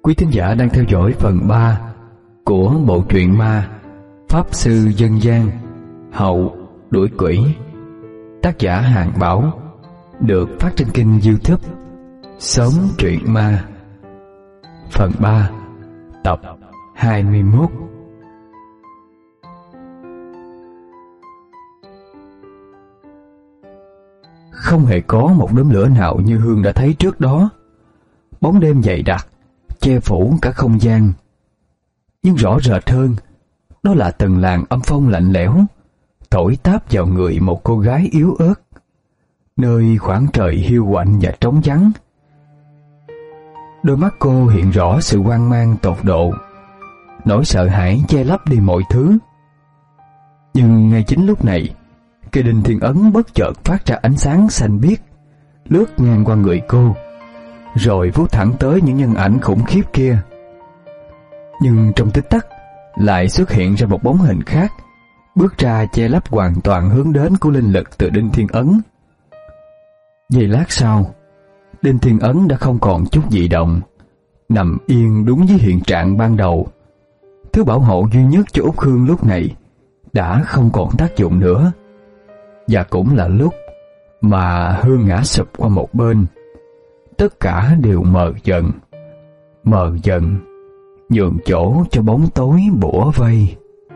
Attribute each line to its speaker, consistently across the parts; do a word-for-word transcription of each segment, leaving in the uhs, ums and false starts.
Speaker 1: Quý thính giả đang theo dõi phần ba của bộ truyện ma Pháp Sư Dân Gian Hậu Đuổi Quỷ, tác giả Hàng Bảo, được phát trên kênh YouTube Xóm Truyện Ma. Phần ba, tập hai mươi mốt. Không hề có một đốm lửa nào như Hương đã thấy trước đó. Bóng đêm dày đặc che phủ cả không gian. Nhưng rõ rệt hơn, đó là từng làn âm phong lạnh lẽo thổi táp vào người một cô gái yếu ớt, nơi khoảng trời hiu quạnh và trống vắng. Đôi mắt cô hiện rõ sự hoang mang tột độ, nỗi sợ hãi che lấp đi mọi thứ. Nhưng ngay chính lúc này, cây đinh thiên ấn bất chợt phát ra ánh sáng xanh biếc, lướt ngang qua người cô, rồi vút thẳng tới những nhân ảnh khủng khiếp kia. Nhưng trong tích tắc lại xuất hiện ra một bóng hình khác, bước ra che lấp hoàn toàn hướng đến của linh lực từ đinh thiên ấn. Giây lát sau, đinh thiên ấn đã không còn chút dị động, nằm yên đúng với hiện trạng ban đầu. Thứ bảo hộ duy nhất cho Út Hương lúc này đã không còn tác dụng nữa. Và cũng là lúc mà Hương ngã sụp qua một bên. Tất cả đều mờ dần, mờ dần, nhường chỗ cho bóng tối bủa vây.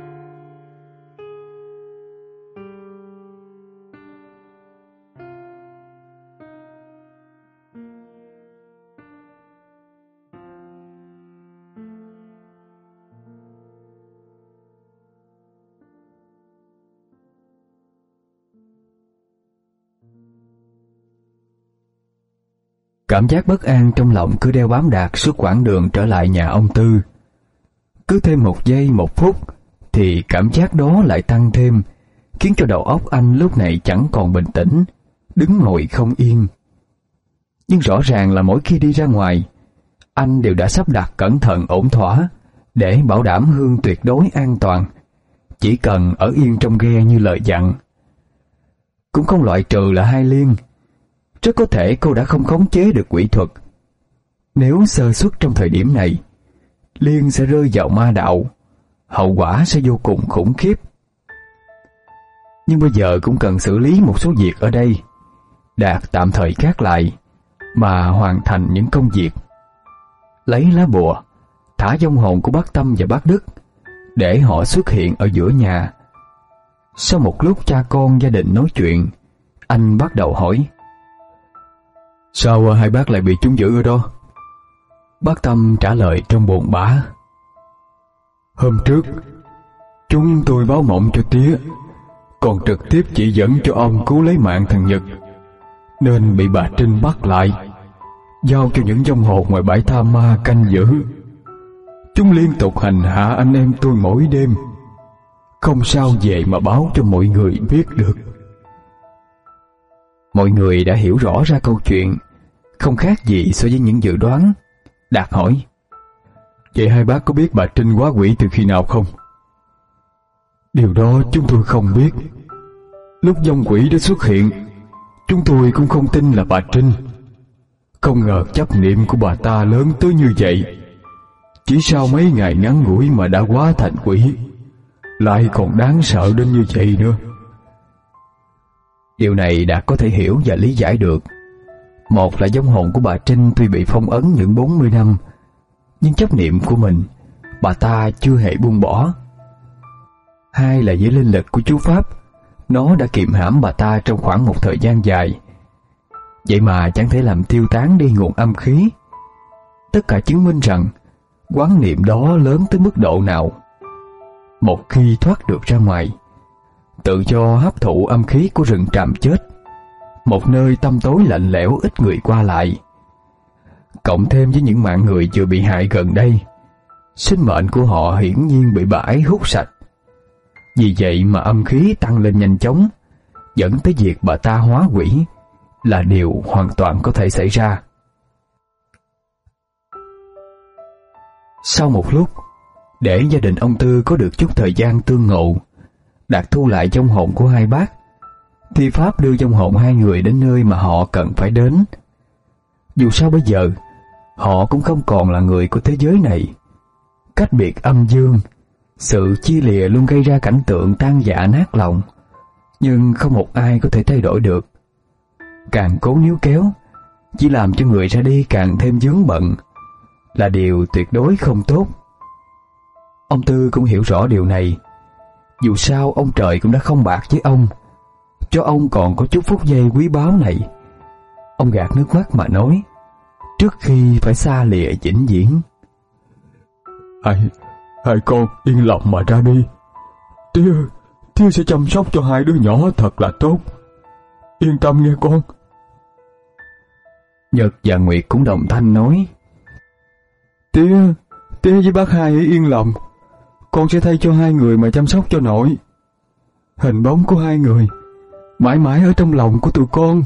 Speaker 1: Cảm giác bất an trong lòng cứ đeo bám Đạt suốt quãng đường trở lại nhà ông Tư. Cứ thêm một giây một phút thì cảm giác đó lại tăng thêm, khiến cho đầu óc anh lúc này chẳng còn bình tĩnh, đứng ngồi không yên. Nhưng rõ ràng là mỗi khi đi ra ngoài, anh đều đã sắp đặt cẩn thận ổn thỏa để bảo đảm Hương tuyệt đối an toàn, chỉ cần ở yên trong ghe như lời dặn. Cũng không loại trừ là Hai Liên. Rất có thể cô đã không khống chế được quỷ thuật. Nếu sơ suất trong thời điểm này, Liên sẽ rơi vào ma đạo, hậu quả sẽ vô cùng khủng khiếp. Nhưng bây giờ cũng cần xử lý một số việc ở đây. Đạt tạm thời gác lại mà hoàn thành những công việc. Lấy lá bùa, thả vong hồn của bác Tâm và bác Đức để họ xuất hiện ở giữa nhà. Sau một lúc cha con gia đình nói chuyện, anh bắt đầu hỏi: "Sao hai bác lại bị chúng giữ ở đó?" Bác Tâm trả lời trong buồn bã: "Hôm trước chúng tôi báo mộng cho tía, còn trực tiếp chỉ dẫn cho ông cứu lấy mạng thằng Nhật, nên bị bà Trinh bắt lại, giao cho những vong hồn ngoài bãi tha ma canh giữ. Chúng liên tục hành hạ anh em tôi mỗi đêm, không sao về mà báo cho mọi người biết được." Mọi người đã hiểu rõ ra câu chuyện, không khác gì so với những dự đoán. Đạt hỏi: "Vậy hai bác có biết bà Trinh hóa quỷ từ khi nào không?" "Điều đó chúng tôi không biết. Lúc vong quỷ đã xuất hiện, chúng tôi cũng không tin là bà Trinh. Không ngờ chấp niệm của bà ta lớn tới như vậy. Chỉ sau mấy ngày ngắn ngủi mà đã hóa thành quỷ, lại còn đáng sợ đến như vậy nữa." Điều này Đạt có thể hiểu và lý giải được. Một là vong hồn của bà Trinh tuy bị phong ấn những bốn mươi năm, nhưng chấp niệm của mình bà ta chưa hề buông bỏ. Hai là với linh lực của chú Pháp, nó đã kiềm hãm bà ta trong khoảng một thời gian dài, vậy mà chẳng thể làm tiêu tán đi nguồn âm khí. Tất cả chứng minh rằng quán niệm đó lớn tới mức độ nào. Một khi thoát được ra ngoài, tự do hấp thụ âm khí của rừng tràm chết, một nơi tăm tối lạnh lẽo ít người qua lại, cộng thêm với những mạng người vừa bị hại gần đây, sinh mệnh của họ hiển nhiên bị bà ấy hút sạch. Vì vậy mà âm khí tăng lên nhanh chóng, dẫn tới việc bà ta hóa quỷ là điều hoàn toàn có thể xảy ra. Sau một lúc, để gia đình ông Tư có được chút thời gian tương ngộ, Đạt thu lại vong hồn của hai bác, thi pháp đưa vong hồn hai người đến nơi mà họ cần phải đến. Dù sao bây giờ họ cũng không còn là người của thế giới này. Cách biệt âm dương, sự chia lìa luôn gây ra cảnh tượng tan dạ nát lòng, nhưng không một ai có thể thay đổi được. Càng cố níu kéo, chỉ làm cho người ra đi càng thêm vướng bận, là điều tuyệt đối không tốt. Ông Tư cũng hiểu rõ điều này. Dù sao ông trời cũng đã không bạc với ông, cho ông còn có chút phút giây quý báu này. Ông gạt nước mắt mà nói, trước khi phải xa lìa vĩnh viễn: Hai, hai con yên lòng mà ra đi. Tía, tía sẽ chăm sóc cho hai đứa nhỏ thật là tốt. Yên tâm nghe con. Nhật và Nguyệt cũng đồng thanh nói: Tía, tía với bác Hai hãy yên lòng. Con sẽ thay cho hai người mà chăm sóc cho nội. Hình bóng của hai người mãi mãi ở trong lòng của tụi con.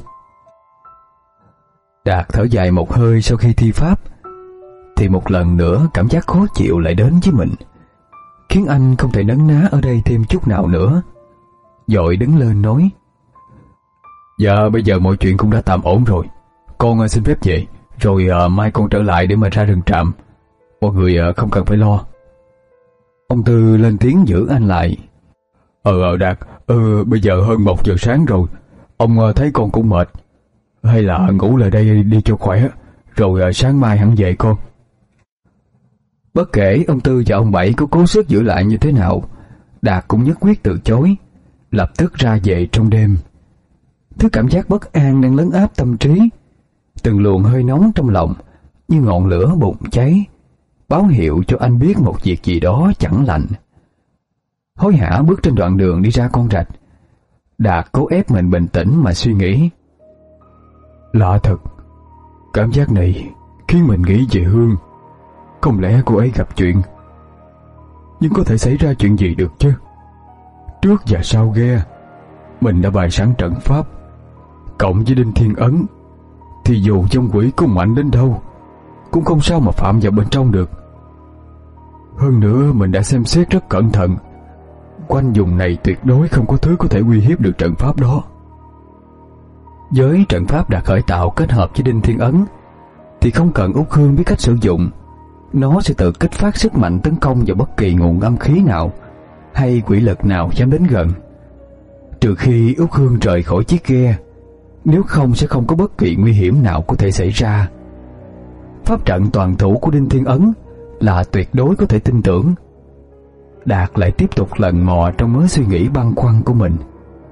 Speaker 1: Đạt thở dài một hơi sau khi thi pháp, thì một lần nữa cảm giác khó chịu lại đến với mình, khiến anh không thể nấn ná ở đây thêm chút nào nữa. Vội đứng lên nói: Dạ bây giờ mọi chuyện cũng đã tạm ổn rồi. Con xin phép về, rồi uh, mai con trở lại để mà ra rừng trạm. Mọi người uh, không cần phải lo. Ông Tư lên tiếng giữ anh lại: Ờ ờ Đạt, ờ, bây giờ hơn một giờ sáng rồi. Ông uh, thấy con cũng mệt, hay là ngủ lại đây đi cho khỏe, rồi uh, sáng mai hẳn về con. Bất kể ông Tư và ông Bảy có cố sức giữ lại như thế nào, Đạt cũng nhất quyết từ chối, lập tức ra về trong đêm. Thứ cảm giác bất an đang lấn áp tâm trí, từng luồng hơi nóng trong lòng như ngọn lửa bùng cháy, báo hiệu cho anh biết một việc gì đó chẳng lành. Hối hả bước trên đoạn đường đi ra con rạch, Đạt cố ép mình bình tĩnh mà suy nghĩ. Lạ thật, cảm giác này khiến mình nghĩ về Hương. Không lẽ cô ấy gặp chuyện? Nhưng có thể xảy ra chuyện gì được chứ? Trước và sau ghe, mình đã bày sẵn trận pháp, cộng với Đinh Thiên Ấn, thì dù trong quỷ có mạnh đến đâu cũng không sao mà phạm vào bên trong được. Hơn nữa mình đã xem xét rất cẩn thận, quanh vùng này tuyệt đối không có thứ có thể uy hiếp được trận pháp đó. Với trận pháp đã khởi tạo kết hợp với Đinh Thiên Ấn, thì không cần Út Hương biết cách sử dụng, nó sẽ tự kích phát sức mạnh tấn công vào bất kỳ nguồn âm khí nào hay quỷ lực nào dám đến gần. Trừ khi Út Hương rời khỏi chiếc ghe, nếu không sẽ không có bất kỳ nguy hiểm nào có thể xảy ra. Pháp trận toàn thủ của Đinh Thiên Ấn là tuyệt đối có thể tin tưởng. Đạt lại tiếp tục lần mò trong mớ suy nghĩ băn khoăn của mình.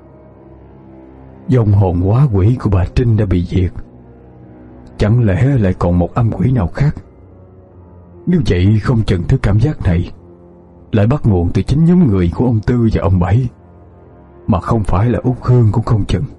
Speaker 1: Vong hồn hóa quỷ của bà Trinh đã bị diệt, chẳng lẽ lại còn một âm quỷ nào khác? Nếu vậy không chừng thứ cảm giác này lại bắt nguồn từ chính nhóm người của ông Tư và ông Bảy, mà không phải là Út Hương cũng không chừng.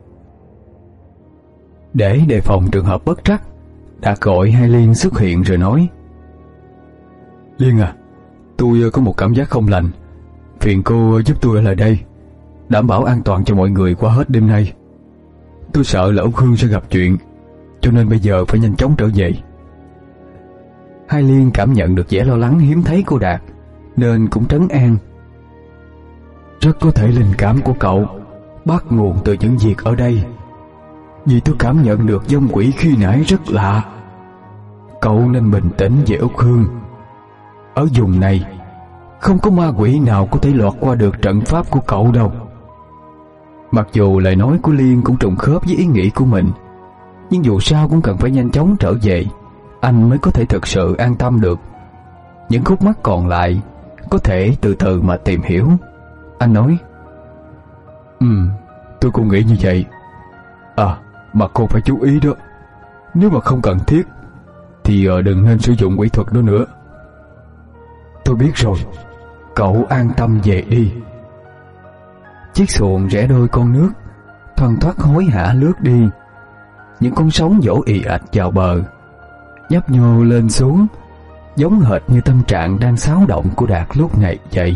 Speaker 1: Để đề phòng trường hợp bất trắc, Đạt gọi Hai Liên xuất hiện rồi nói: Liên à, tôi có một cảm giác không lành, phiền cô giúp tôi ở lại đây, đảm bảo an toàn cho mọi người qua hết đêm nay. Tôi sợ là Út Hương sẽ gặp chuyện, cho nên bây giờ phải nhanh chóng trở về. Hai Liên cảm nhận được vẻ lo lắng hiếm thấy của Đạt, nên cũng trấn an: Rất có thể linh cảm của cậu bắt nguồn từ những việc ở đây, vì tôi cảm nhận được vong quỷ khi nãy rất lạ. Cậu nên bình tĩnh về Út Hương. Ở vùng này không có ma quỷ nào có thể lọt qua được trận pháp của cậu đâu. Mặc dù lời nói của Liên cũng trùng khớp với ý nghĩ của mình, nhưng dù sao cũng cần phải nhanh chóng trở về, anh mới có thể thực sự an tâm được. Những khúc mắc còn lại có thể từ từ mà tìm hiểu. Anh nói: Ừ, tôi cũng nghĩ như vậy. À, mà cô phải chú ý đó, nếu mà không cần thiết thì đừng nên sử dụng quỷ thuật đó nữa. Tôi biết rồi, cậu an tâm về đi. Chiếc xuồng rẽ đôi con nước thoăn thoắt hối hả lướt đi. Những con sóng vỗ ì ạch vào bờ, nhấp nhô lên xuống, giống hệt như tâm trạng đang xáo động của Đạt lúc này vậy.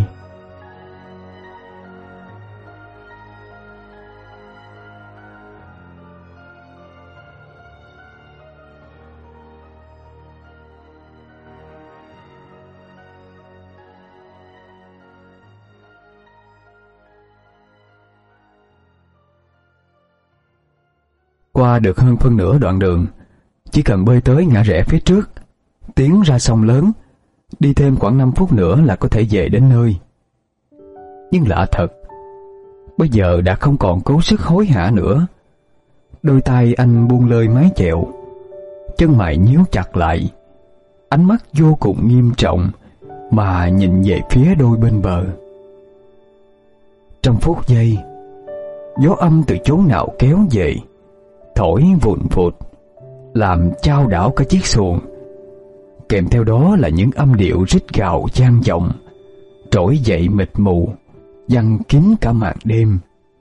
Speaker 1: Qua được hơn phân nửa đoạn đường, chỉ cần bơi tới ngã rẽ phía trước tiến ra sông lớn, đi thêm khoảng năm phút nữa là có thể về đến nơi. Nhưng lạ thật, bây giờ đã không còn cố sức hối hả nữa. Đôi tay anh buông lơi mái chèo, chân mày nhíu chặt lại, ánh mắt vô cùng nghiêm trọng mà nhìn về phía đôi bên bờ. Trong phút giây, gió âm từ chốn nào kéo về, thổi vùn vụt, làm chao đảo cả chiếc xuồng. Kèm theo đó là những âm điệu rít gào vang vọng, trỗi dậy mịt mù, giăng kín cả màn đêm.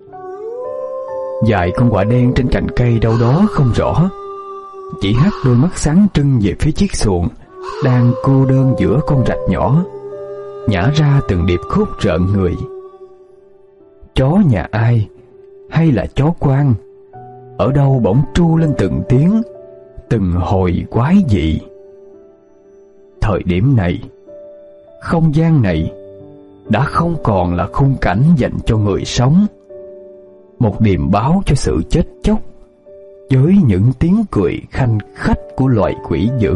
Speaker 1: Vài con quạ đen trên cành cây đâu đó không rõ, chỉ hắt đôi mắt sáng trưng về phía chiếc xuồng đang cô đơn giữa con rạch nhỏ, nhả ra từng điệp khúc rợn người. Chó nhà ai hay là chó quan, ở đâu bỗng tru lên từng tiếng, từng hồi quái dị. Thời điểm này, không gian này đã không còn là khung cảnh dành cho người sống, một điềm báo cho sự chết chóc, với những tiếng cười khanh khách của loài quỷ dữ.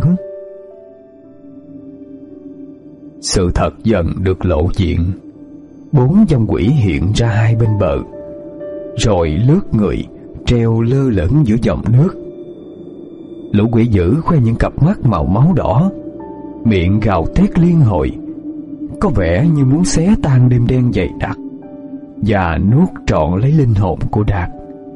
Speaker 1: Sự thật dần được lộ diện. Bốn dòng quỷ hiện ra hai bên bờ, rồi lướt người treo lơ lửng giữa dòng nước. Lũ quỷ dữ khoe những cặp mắt màu máu đỏ, miệng gào thét liên hồi, có vẻ như muốn xé tan đêm đen dày đặc và nuốt trọn lấy linh hồn của Đạt.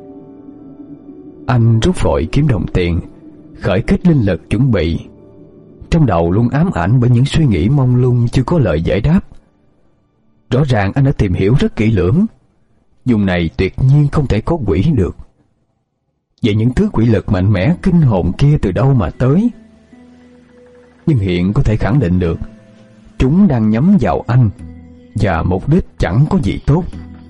Speaker 1: Anh rút vội kiếm đồng tiền, khởi kích linh lực chuẩn bị. Trong đầu luôn ám ảnh bởi những suy nghĩ mông lung chưa có lời giải đáp. Rõ ràng anh đã tìm hiểu rất kỹ lưỡng, vùng này tuyệt nhiên không thể có quỷ được. Vậy những thứ quỷ lực mạnh mẽ kinh hồn kia từ đâu mà tới? Nhưng hiện có thể khẳng định được, chúng đang nhắm vào anh, và mục đích chẳng có gì tốt.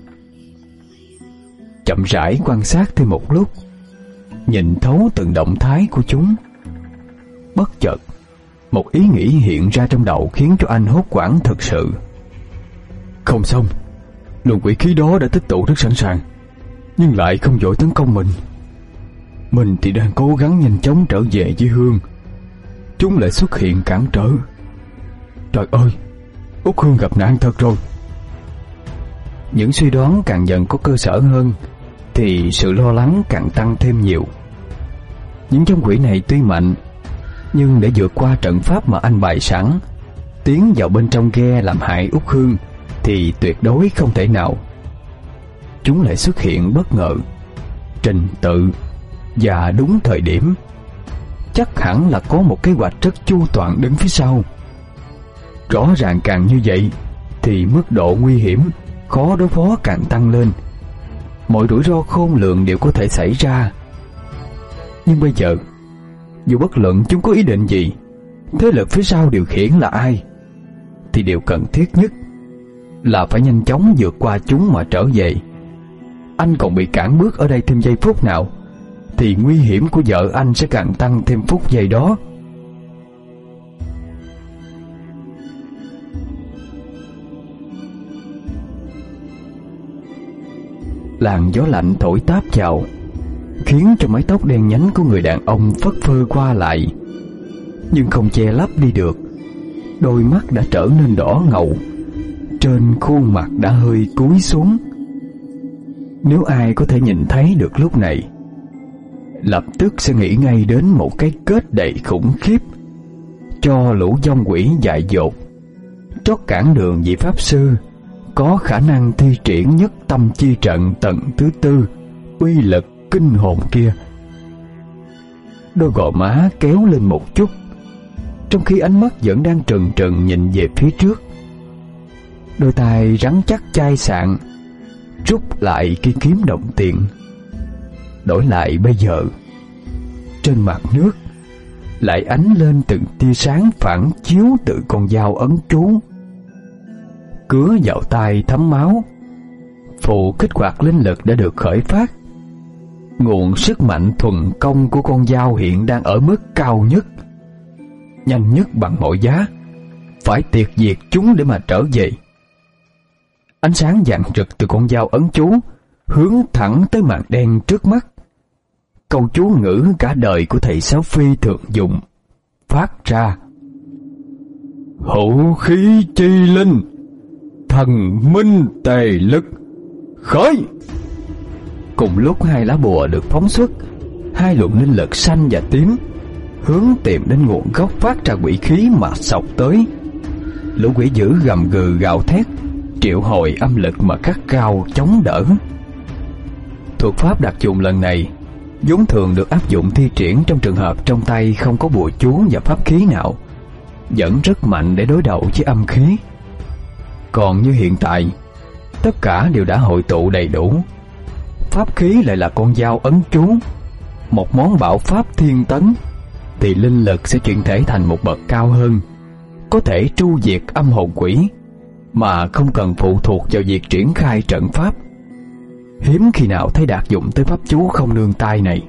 Speaker 1: Chậm rãi quan sát thêm một lúc, nhìn thấu từng động thái của chúng. Bất chợt, một ý nghĩ hiện ra trong đầu khiến cho anh hốt hoảng thật sự. Không xong, luồng quỷ khí đó đã tích tụ rất sẵn sàng, nhưng lại không vội tấn công mình. Mình thì đang cố gắng nhanh chóng trở về với Hương, chúng lại xuất hiện cản trở. Trời ơi, Út Hương gặp nạn thật rồi. Những suy đoán càng dần có cơ sở hơn, thì sự lo lắng càng tăng thêm nhiều. Những trong quỷ này tuy mạnh, nhưng để vượt qua trận pháp mà anh bày sẵn, tiến vào bên trong ghe làm hại Út Hương thì tuyệt đối không thể nào. Chúng lại xuất hiện bất ngờ, trình tự và đúng thời điểm. Chắc hẳn là có một kế hoạch rất chu toàn đứng phía sau. Rõ ràng càng như vậy thì mức độ nguy hiểm, khó đối phó càng tăng lên. Mọi rủi ro khôn lường đều có thể xảy ra. Nhưng bây giờ, dù bất luận chúng có ý định gì, thế lực phía sau điều khiển là ai, thì điều cần thiết nhất là phải nhanh chóng vượt qua chúng mà trở về. Anh còn bị cản bước ở đây thêm giây phút nào, thì nguy hiểm của vợ anh sẽ càng tăng thêm phút giây đó. Làn gió lạnh thổi táp vào, khiến cho mái tóc đen nhánh của người đàn ông phất phơ qua lại, nhưng không che lấp đi được. Đôi mắt đã trở nên đỏ ngầu, trên khuôn mặt đã hơi cúi xuống. Nếu ai có thể nhìn thấy được lúc này, lập tức sẽ nghĩ ngay đến một cái kết đầy khủng khiếp cho lũ vong quỷ dại dột, trót cản đường vị pháp sư có khả năng thi triển nhất tâm chi trận tầng thứ tư uy lực kinh hồn kia. Đôi gò má kéo lên một chút, trong khi ánh mắt vẫn đang trừng trừng nhìn về phía trước. Đôi tay rắn chắc chai sạn, rút lại cây kiếm đồng tiền. Đổi lại bây giờ, trên mặt nước lại ánh lên từng tia sáng phản chiếu từ con dao ấn chú. Cứa vào tay thấm máu, phụ kích hoạt linh lực đã được khởi phát. Nguồn sức mạnh thuần công của con dao hiện đang ở mức cao nhất, nhanh nhất bằng mọi giá, phải tiệt diệt chúng để mà trở về. Ánh sáng vàng rực từ con dao ấn chú hướng thẳng tới màn đen trước mắt. Câu chú ngữ cả đời của thầy Sáu Phi thường dùng phát ra: Hữu khí chi linh, thần minh tề lực, khởi. Cùng lúc hai lá bùa được phóng xuất, hai luồng linh lực xanh và tím hướng tìm đến nguồn gốc phát ra quỷ khí mà xộc tới. Lũ quỷ dữ gầm gừ gào thét, triệu hồi âm lực mà cắt cao chống đỡ. Thuật pháp đặc dụng lần này vốn thường được áp dụng thi triển trong trường hợp trong tay không có bùa chú và pháp khí nào, vẫn rất mạnh để đối đầu với âm khí. Còn như hiện tại, tất cả đều đã hội tụ đầy đủ. Pháp khí lại là con dao ấn chú, một món bảo pháp thiên tấn, thì linh lực sẽ chuyển thể thành một bậc cao hơn, có thể tru diệt âm hồn quỷ mà không cần phụ thuộc vào việc triển khai trận pháp. Hiếm khi nào thấy Đạt dụng tới pháp chú không nương tay này.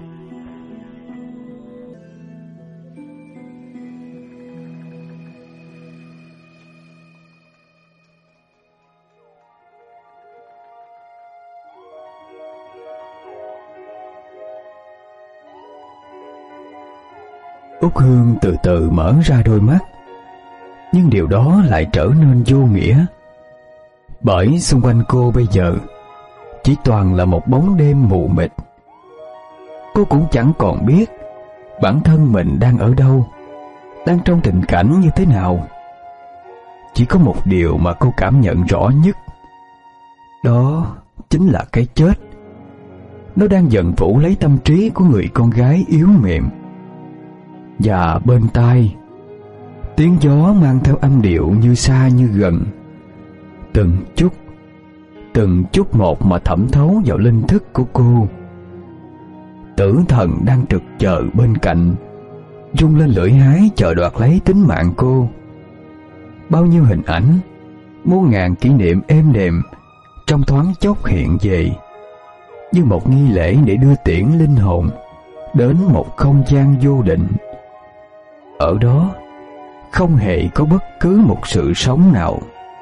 Speaker 1: Út Hương từ từ mở ra đôi mắt, nhưng điều đó lại trở nên vô nghĩa, bởi xung quanh cô bây giờ chỉ toàn là một bóng đêm mù mịt. Cô cũng chẳng còn biết bản thân mình đang ở đâu, đang trong tình cảnh như thế nào. Chỉ có một điều mà cô cảm nhận rõ nhất, đó chính là cái chết. Nó đang dần phủ lấy tâm trí của người con gái yếu mềm. Và bên tai, tiếng gió mang theo âm điệu như xa như gần, từng chút, từng chút một mà thẩm thấu vào linh thức của cô. Tử thần đang trực chờ bên cạnh, rung lên lưỡi hái chờ đoạt lấy tính mạng cô. Bao nhiêu hình ảnh, muôn ngàn kỷ niệm êm đềm trong thoáng chốc hiện về, như một nghi lễ để đưa tiễn linh hồn đến một không gian vô định. Ở đó không hề có bất cứ một sự sống nào.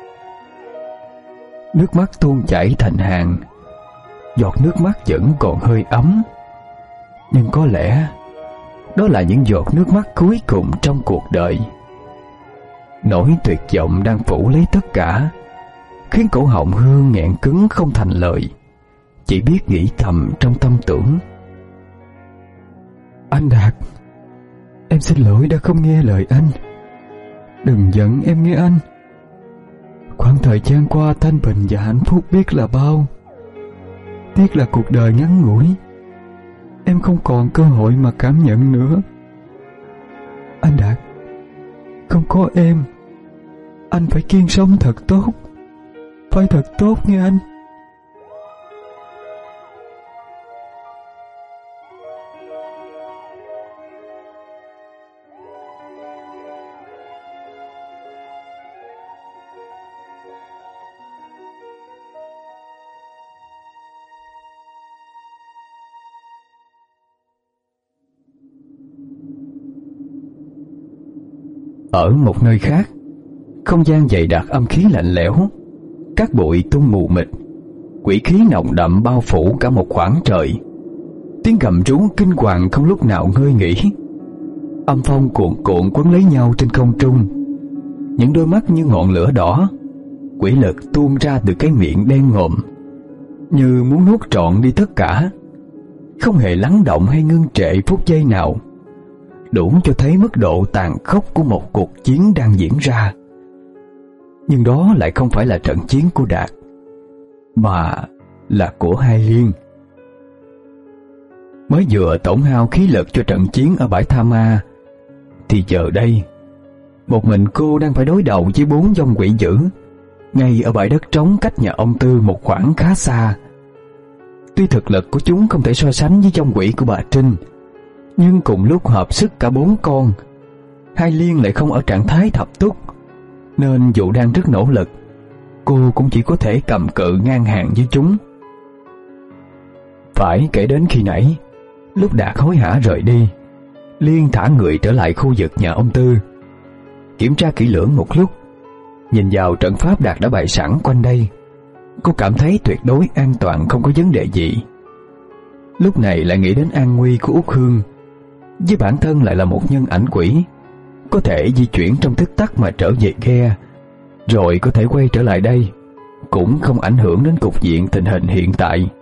Speaker 1: Nước mắt tuôn chảy thành hàng, giọt nước mắt vẫn còn hơi ấm, nhưng có lẽ đó là những giọt nước mắt cuối cùng trong cuộc đời. Nỗi tuyệt vọng đang phủ lấy tất cả, khiến cổ họng Hương nghẹn cứng không thành lời, chỉ biết nghĩ thầm trong tâm tưởng: Anh Đạt, em xin lỗi đã không nghe lời anh. Đừng giận em nghe anh. Khoảng thời gian qua thanh bình và hạnh phúc biết là bao. Tiếc là cuộc đời ngắn ngủi, em không còn cơ hội mà cảm nhận nữa. Anh Đạt, không có em, anh phải kiên sống thật tốt. Phải thật tốt nghe anh. Ở một nơi khác, không gian dày đặc âm khí lạnh lẽo, cát bụi tung mù mịt, quỷ khí nồng đậm bao phủ cả một khoảng trời. Tiếng gầm rú kinh hoàng không lúc nào ngơi nghỉ. Âm phong cuồn cuộn quấn lấy nhau trên không trung. Những đôi mắt như ngọn lửa đỏ, quỷ lực tuôn ra từ cái miệng đen ngòm, như muốn nuốt trọn đi tất cả, không hề lắng động hay ngưng trệ phút giây nào, đủ cho thấy mức độ tàn khốc của một cuộc chiến đang diễn ra. Nhưng đó lại không phải là trận chiến của Đạt, mà là của Hai Liên. Mới vừa tổn hao khí lực cho trận chiến ở bãi Tha Ma, thì giờ đây một mình cô đang phải đối đầu với bốn vong quỷ dữ ngay ở bãi đất trống cách nhà ông Tư một khoảng khá xa. Tuy thực lực của chúng không thể so sánh với vong quỷ của bà Trinh, nhưng cùng lúc hợp sức cả bốn con, Hai Liên lại không ở trạng thái thập túc, nên dù đang rất nỗ lực, cô cũng chỉ có thể cầm cự ngang hàng với chúng. Phải kể đến khi nãy, lúc Đạt hối hả rời đi, Liên thả người trở lại khu vực nhà ông Tư, kiểm tra kỹ lưỡng một lúc. Nhìn vào trận pháp Đạt đã bày sẵn quanh đây, cô cảm thấy tuyệt đối an toàn, không có vấn đề gì. Lúc này lại nghĩ đến an nguy của Út Hương, với bản thân lại là một nhân ảnh quỷ, có thể di chuyển trong tích tắc mà trở về ghe, rồi có thể quay trở lại đây, cũng không ảnh hưởng đến cục diện tình hình hiện tại.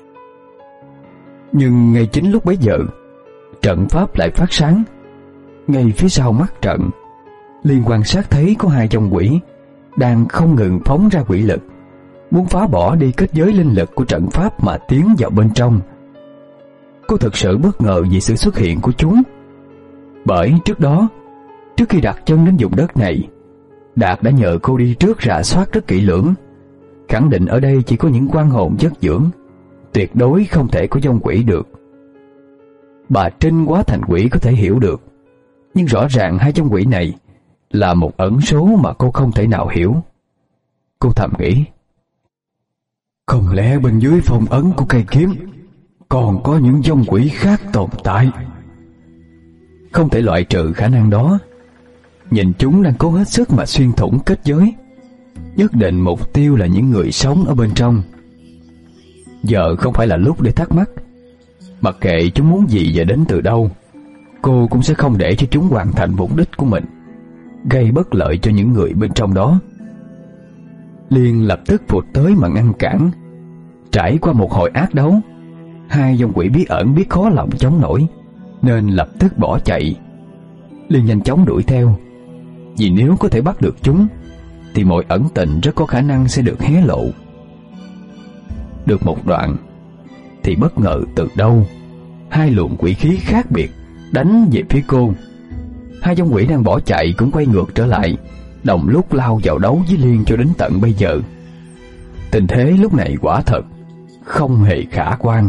Speaker 1: Nhưng ngay chính lúc bấy giờ, trận pháp lại phát sáng. Ngay phía sau mắt trận, Liên quan sát thấy có hai dòng quỷ đang không ngừng phóng ra quỷ lực, muốn phá bỏ đi kết giới linh lực của trận pháp mà tiến vào bên trong. Cô thực sự bất ngờ vì sự xuất hiện của chúng. Bởi trước đó, trước khi đặt chân đến vùng đất này, Đạt đã nhờ cô đi trước rà soát rất kỹ lưỡng, khẳng định ở đây chỉ có những quan hồn chất dưỡng, tuyệt đối không thể có dòng quỷ được. Bà Trinh hóa thành quỷ có thể hiểu được, nhưng rõ ràng hai dòng quỷ này là một ẩn số mà cô không thể nào hiểu. Cô thầm nghĩ, không lẽ bên dưới phong ấn của cây kiếm còn có những dòng quỷ khác tồn tại? Không thể loại trừ khả năng đó. Nhìn chúng đang cố hết sức mà xuyên thủng kết giới, nhất định mục tiêu là những người sống ở bên trong. Giờ không phải là lúc để thắc mắc. Mặc kệ chúng muốn gì và đến từ đâu, cô cũng sẽ không để cho chúng hoàn thành mục đích của mình, gây bất lợi cho những người bên trong đó. Liên lập tức vụt tới mà ngăn cản. Trải qua một hồi ác đấu, hai dòng quỷ bí ẩn biết khó lòng chống nổi, nên lập tức bỏ chạy. Liên nhanh chóng đuổi theo, vì nếu có thể bắt được chúng thì mọi ẩn tình rất có khả năng sẽ được hé lộ. Được một đoạn thì bất ngờ từ đâu hai luồng quỷ khí khác biệt đánh về phía cô. Hai dòng quỷ đang bỏ chạy cũng quay ngược trở lại, đồng lúc lao vào đấu với Liên cho đến tận bây giờ. Tình thế lúc này quả thật không hề khả quan.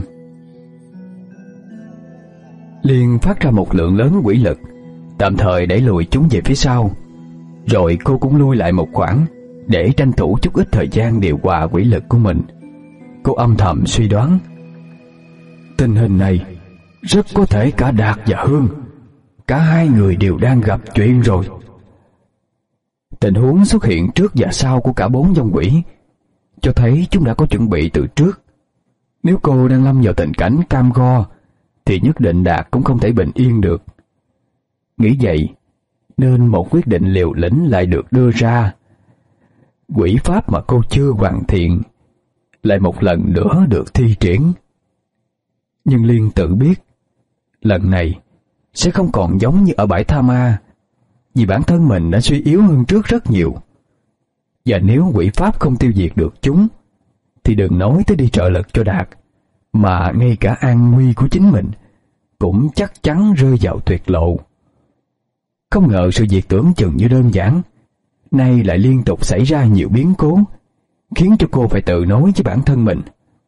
Speaker 1: Liên phát ra một lượng lớn quỷ lực, tạm thời đẩy lùi chúng về phía sau, rồi cô cũng lui lại một khoảng để tranh thủ chút ít thời gian điều hòa quỷ lực của mình. Cô âm thầm suy đoán, tình hình này rất có thể cả Đạt và Hương, cả hai người đều đang gặp chuyện rồi. Tình huống xuất hiện trước và sau của cả bốn dòng quỷ cho thấy chúng đã có chuẩn bị từ trước. Nếu cô đang lâm vào tình cảnh cam go thì nhất định Đạt cũng không thể bình yên được. Nghĩ vậy nên một quyết định liều lĩnh lại được đưa ra. Quỷ pháp mà cô chưa hoàn thiện lại một lần nữa được thi triển. Nhưng Liên tự biết lần này sẽ không còn giống như ở bãi Tha Ma, vì bản thân mình đã suy yếu hơn trước rất nhiều. Và nếu quỷ pháp không tiêu diệt được chúng thì đừng nói tới đi trợ lực cho Đạt, mà ngay cả an nguy của chính mình cũng chắc chắn rơi vào tuyệt lộ. Không ngờ sự việc tưởng chừng như đơn giản, nay lại liên tục xảy ra nhiều biến cố, khiến cho cô phải tự nói với bản thân mình,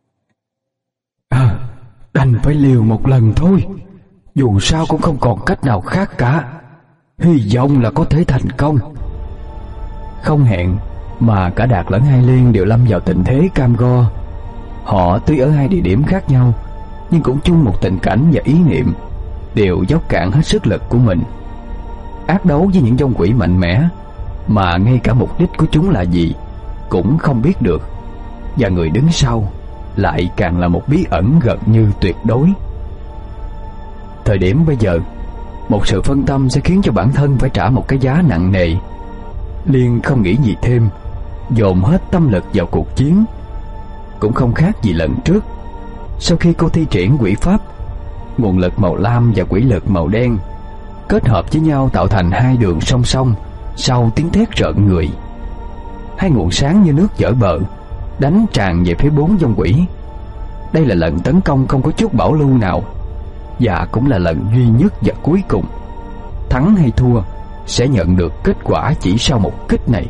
Speaker 1: À, đành phải liều một lần thôi, dù sao cũng không còn cách nào khác cả, hy vọng là có thể thành công. Không hẹn mà cả Đạt lẫn Hai Liên đều lâm vào tình thế cam go. Họ tuy ở hai địa điểm khác nhau, nhưng cũng chung một tình cảnh và ý niệm, đều dốc cạn hết sức lực của mình, ác đấu với những dòng quỷ mạnh mẽ mà ngay cả mục đích của chúng là gì cũng không biết được, và người đứng sau lại càng là một bí ẩn gần như tuyệt đối. Thời điểm bây giờ, một sự phân tâm sẽ khiến cho bản thân phải trả một cái giá nặng nề. Liên không nghĩ gì thêm, dồn hết tâm lực vào cuộc chiến. Cũng không khác gì lần trước. Sau khi cô thi triển quỷ pháp, nguồn lực màu lam và quỷ lực màu đen kết hợp với nhau tạo thành hai đường song song sau tiếng thét rợn người. Hai nguồn sáng như nước vỡ bờ đánh tràn về phía bốn dòng quỷ. Đây là lần tấn công không có chút bảo lưu nào, và cũng là lần duy nhất và cuối cùng. Thắng hay thua sẽ nhận được kết quả chỉ sau một kích này.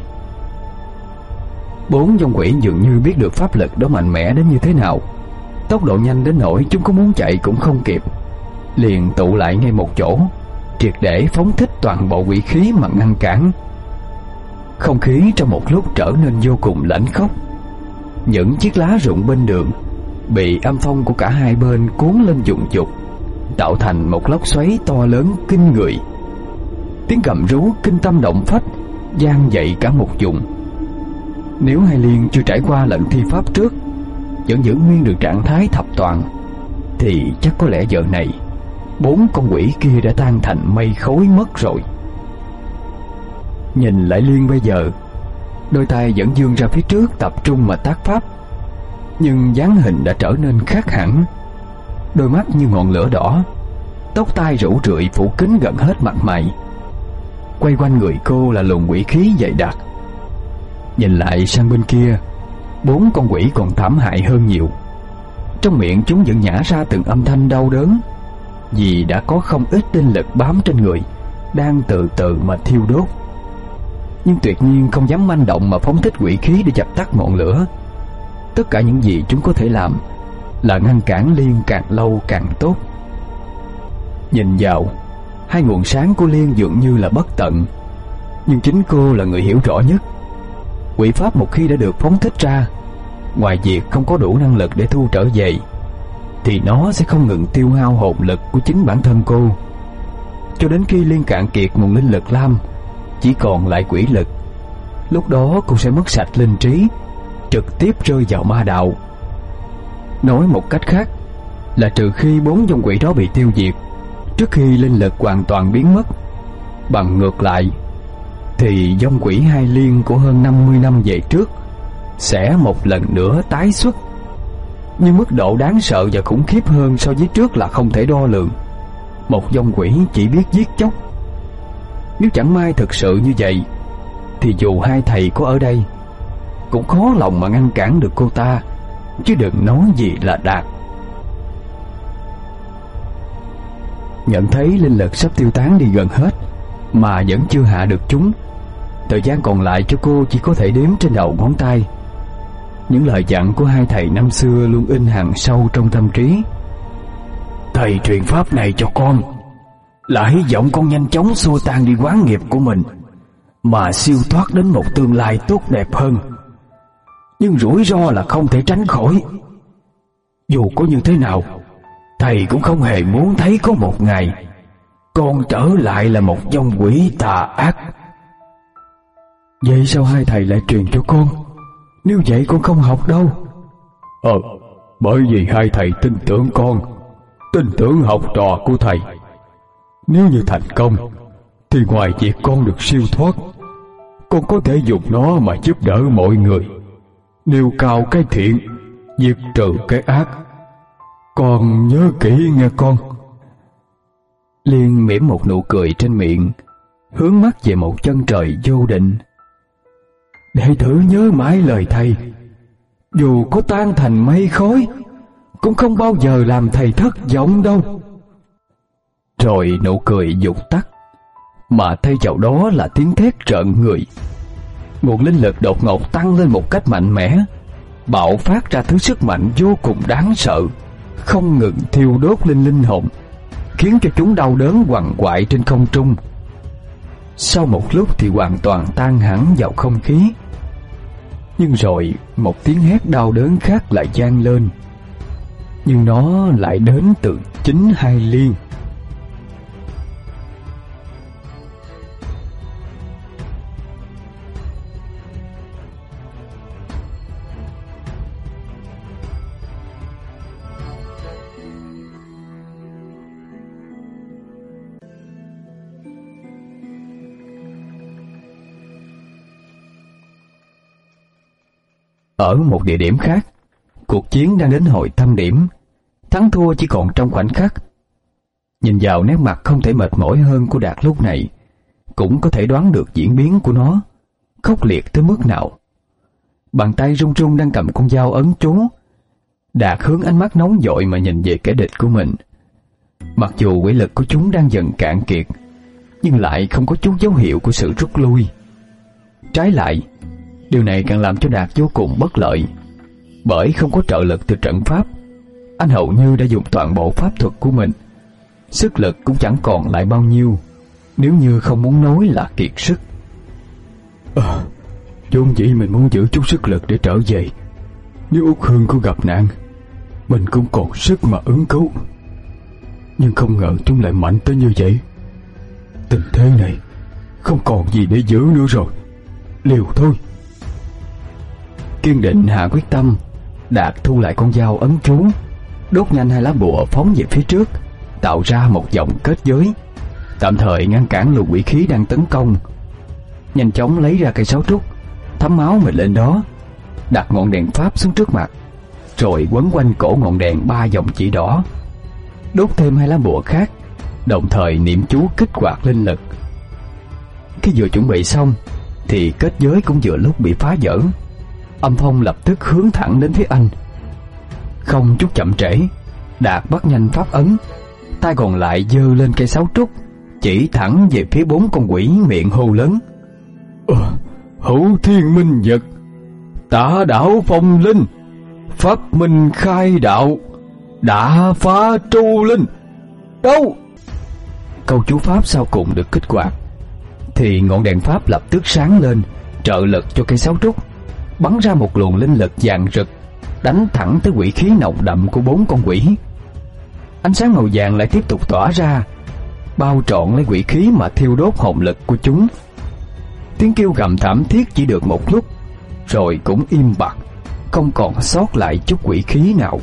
Speaker 1: Bốn dòng quỷ dường như biết được pháp lực đó mạnh mẽ đến như thế nào, tốc độ nhanh đến nỗi chúng có muốn chạy cũng không kịp, liền tụ lại ngay một chỗ, triệt để phóng thích toàn bộ quỷ khí mà ngăn cản. Không khí trong một lúc trở nên vô cùng lạnh khốc. Những chiếc lá rụng bên đường bị âm phong của cả hai bên cuốn lên dồn dục, tạo thành một lốc xoáy to lớn kinh người. Tiếng gầm rú kinh tâm động phách vang dậy cả một vùng. Nếu Hai Liên chưa trải qua lần thi pháp trước, vẫn giữ nguyên được trạng thái thập toàn, thì chắc có lẽ giờ này bốn con quỷ kia đã tan thành mây khói mất rồi. Nhìn lại Liên bây giờ, đôi tay vẫn vươn ra phía trước tập trung mà tác pháp, nhưng dáng hình đã trở nên khác hẳn. Đôi mắt như ngọn lửa đỏ, tóc tai rủ rượi phủ kín gần hết mặt mày. Quay quanh người cô là luồng quỷ khí dày đặc. Nhìn lại sang bên kia, bốn con quỷ còn thảm hại hơn nhiều. Trong miệng chúng vẫn nhả ra từng âm thanh đau đớn, vì đã có không ít tinh lực bám trên người, đang từ từ mà thiêu đốt. Nhưng tuyệt nhiên không dám manh động mà phóng thích quỷ khí để dập tắt ngọn lửa. Tất cả những gì chúng có thể làm là ngăn cản Liên càng lâu càng tốt. Nhìn vào, hai nguồn sáng của Liên dường như là bất tận, nhưng chính cô là người hiểu rõ nhất. Quỷ pháp một khi đã được phóng thích ra, ngoài việc không có đủ năng lực để thu trở về, thì nó sẽ không ngừng tiêu hao hồn lực của chính bản thân cô, cho đến khi Liên cạn kiệt nguồn linh lực lam, chỉ còn lại quỷ lực. Lúc đó cô sẽ mất sạch linh trí, trực tiếp rơi vào ma đạo. Nói một cách khác là trừ khi bốn dòng quỷ đó bị tiêu diệt trước khi linh lực hoàn toàn biến mất, bằng ngược lại thì dòng quỷ hai Liên của hơn năm mươi năm về trước sẽ một lần nữa tái xuất. Nhưng mức độ đáng sợ và khủng khiếp hơn so với trước là không thể đo lường. Một dòng quỷ chỉ biết giết chóc. Nếu chẳng may thực sự như vậy, thì dù hai thầy có ở đây cũng khó lòng mà ngăn cản được cô ta, chứ đừng nói gì là Đạt. Nhận thấy linh lực sắp tiêu tán đi gần hết mà vẫn chưa hạ được chúng, thời gian còn lại cho cô chỉ có thể đếm trên đầu ngón tay. Những lời dặn của hai thầy năm xưa luôn in hằn sâu trong tâm trí. Thầy truyền pháp này cho con là hy vọng con nhanh chóng xua tan đi oán nghiệp của mình, mà siêu thoát đến một tương lai tốt đẹp hơn. Nhưng rủi ro là không thể tránh khỏi. Dù có như thế nào, thầy cũng không hề muốn thấy có một ngày con trở lại là một vong quỷ tà ác. Vậy sao hai thầy lại truyền cho con? Nếu vậy con không học đâu. Ờ, bởi vì hai thầy tin tưởng con, tin tưởng học trò của thầy. Nếu như thành công, thì ngoài việc con được siêu thoát, con có thể dùng nó mà giúp đỡ mọi người, nêu cao cái thiện, diệt trừ cái ác. Con nhớ kỹ nghe con. Liên mỉm một nụ cười trên miệng, hướng mắt về một chân trời vô định. Đệ tử nhớ mãi lời thầy, dù có tan thành mây khói, cũng không bao giờ làm thầy thất vọng đâu. Rồi nụ cười vụt tắt, mà thay vào đó là tiếng thét rợn người. Nguồn linh lực đột ngột tăng lên một cách mạnh mẽ, bạo phát ra thứ sức mạnh vô cùng đáng sợ, không ngừng thiêu đốt lên linh hồn, khiến cho chúng đau đớn quằn quại trên không trung. Sau một lúc thì hoàn toàn tan hẳn vào không khí. Nhưng rồi một tiếng hét đau đớn khác lại vang lên, nhưng nó lại đến từ chính hai Liên. Ở một địa điểm khác, cuộc chiến đang đến hồi tâm điểm, thắng thua chỉ còn trong khoảnh khắc. Nhìn vào nét mặt không thể mệt mỏi hơn của Đạt lúc này, cũng có thể đoán được diễn biến của nó khốc liệt tới mức nào. Bàn tay run run đang cầm con dao ấn chú. Đạt hướng ánh mắt nóng vội mà nhìn về kẻ địch của mình. Mặc dù quỷ lực của chúng đang dần cạn kiệt, nhưng lại không có chút dấu hiệu của sự rút lui. Trái lại, điều này càng làm cho Đạt vô cùng bất lợi, bởi không có trợ lực từ trận pháp. Anh hầu như đã dùng toàn bộ pháp thuật của mình, sức lực cũng chẳng còn lại bao nhiêu, nếu như không muốn nói là kiệt sức. À, vốn dĩ mình muốn giữ chút sức lực để trở về, nếu Út Hương có gặp nạn, mình cũng còn sức mà ứng cứu. Nhưng không ngờ chúng lại mạnh tới như vậy. Tình thế này không còn gì để giữ nữa rồi, liều thôi. Kiên định hạ quyết tâm, Đạt thu lại con dao ấn chú, đốt nhanh hai lá bùa phóng về phía trước, tạo ra một vòng kết giới, tạm thời ngăn cản luồng quỷ khí đang tấn công. nhanh chóng lấy ra cây sáo trúc, thấm máu mình lên đó, đặt ngọn đèn pháp xuống trước mặt, rồi quấn quanh cổ ngọn đèn ba dòng chỉ đỏ, đốt thêm hai lá bùa khác, đồng thời niệm chú kích hoạt linh lực. Khi vừa chuẩn bị xong thì kết giới cũng vừa lúc bị phá vỡ. Âm Phong lập tức hướng thẳng đến phía anh. Không chút chậm trễ, Đạt bắt nhanh pháp ấn, tay còn lại giơ lên cây sáo trúc, chỉ thẳng về phía bốn con quỷ, miệng hô lớn: ờ, Hữu thiên minh vật, tả đảo phong linh, pháp minh khai đạo, đã phá tru linh. Đâu? Câu chú pháp sau cùng được kích hoạt thì ngọn đèn pháp lập tức sáng lên, trợ lực cho cây sáo trúc, bắn ra một luồng linh lực vàng rực, đánh thẳng tới quỷ khí nồng đậm của bốn con quỷ. Ánh sáng màu vàng lại tiếp tục tỏa ra, bao trọn lấy quỷ khí mà thiêu đốt hồn lực của chúng. Tiếng kêu gầm thảm thiết chỉ được một lúc rồi cũng im bặt, không còn sót lại chút quỷ khí nào.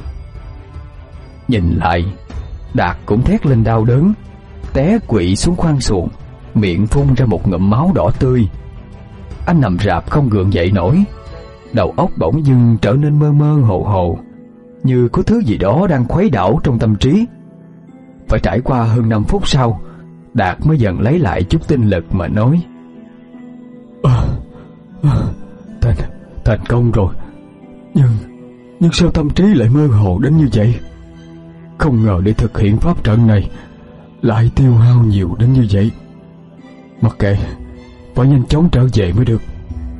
Speaker 1: Nhìn lại, Đạt cũng thét lên đau đớn, té quỵ xuống khoang xuồng, miệng phun ra một ngụm máu đỏ tươi. Anh nằm rạp không gượng dậy nổi, đầu óc bỗng dưng trở nên mơ mơ hồ hồ, như có thứ gì đó đang khuấy đảo trong tâm trí. Phải trải qua hơn năm phút sau, Đạt mới dần lấy lại chút tinh lực mà nói: à, à, thành, thành công rồi. Nhưng Nhưng sao tâm trí lại mơ hồ đến như vậy? Không ngờ để thực hiện pháp trận này lại tiêu hao nhiều đến như vậy. Mặc kệ, phải nhanh chóng trở về mới được.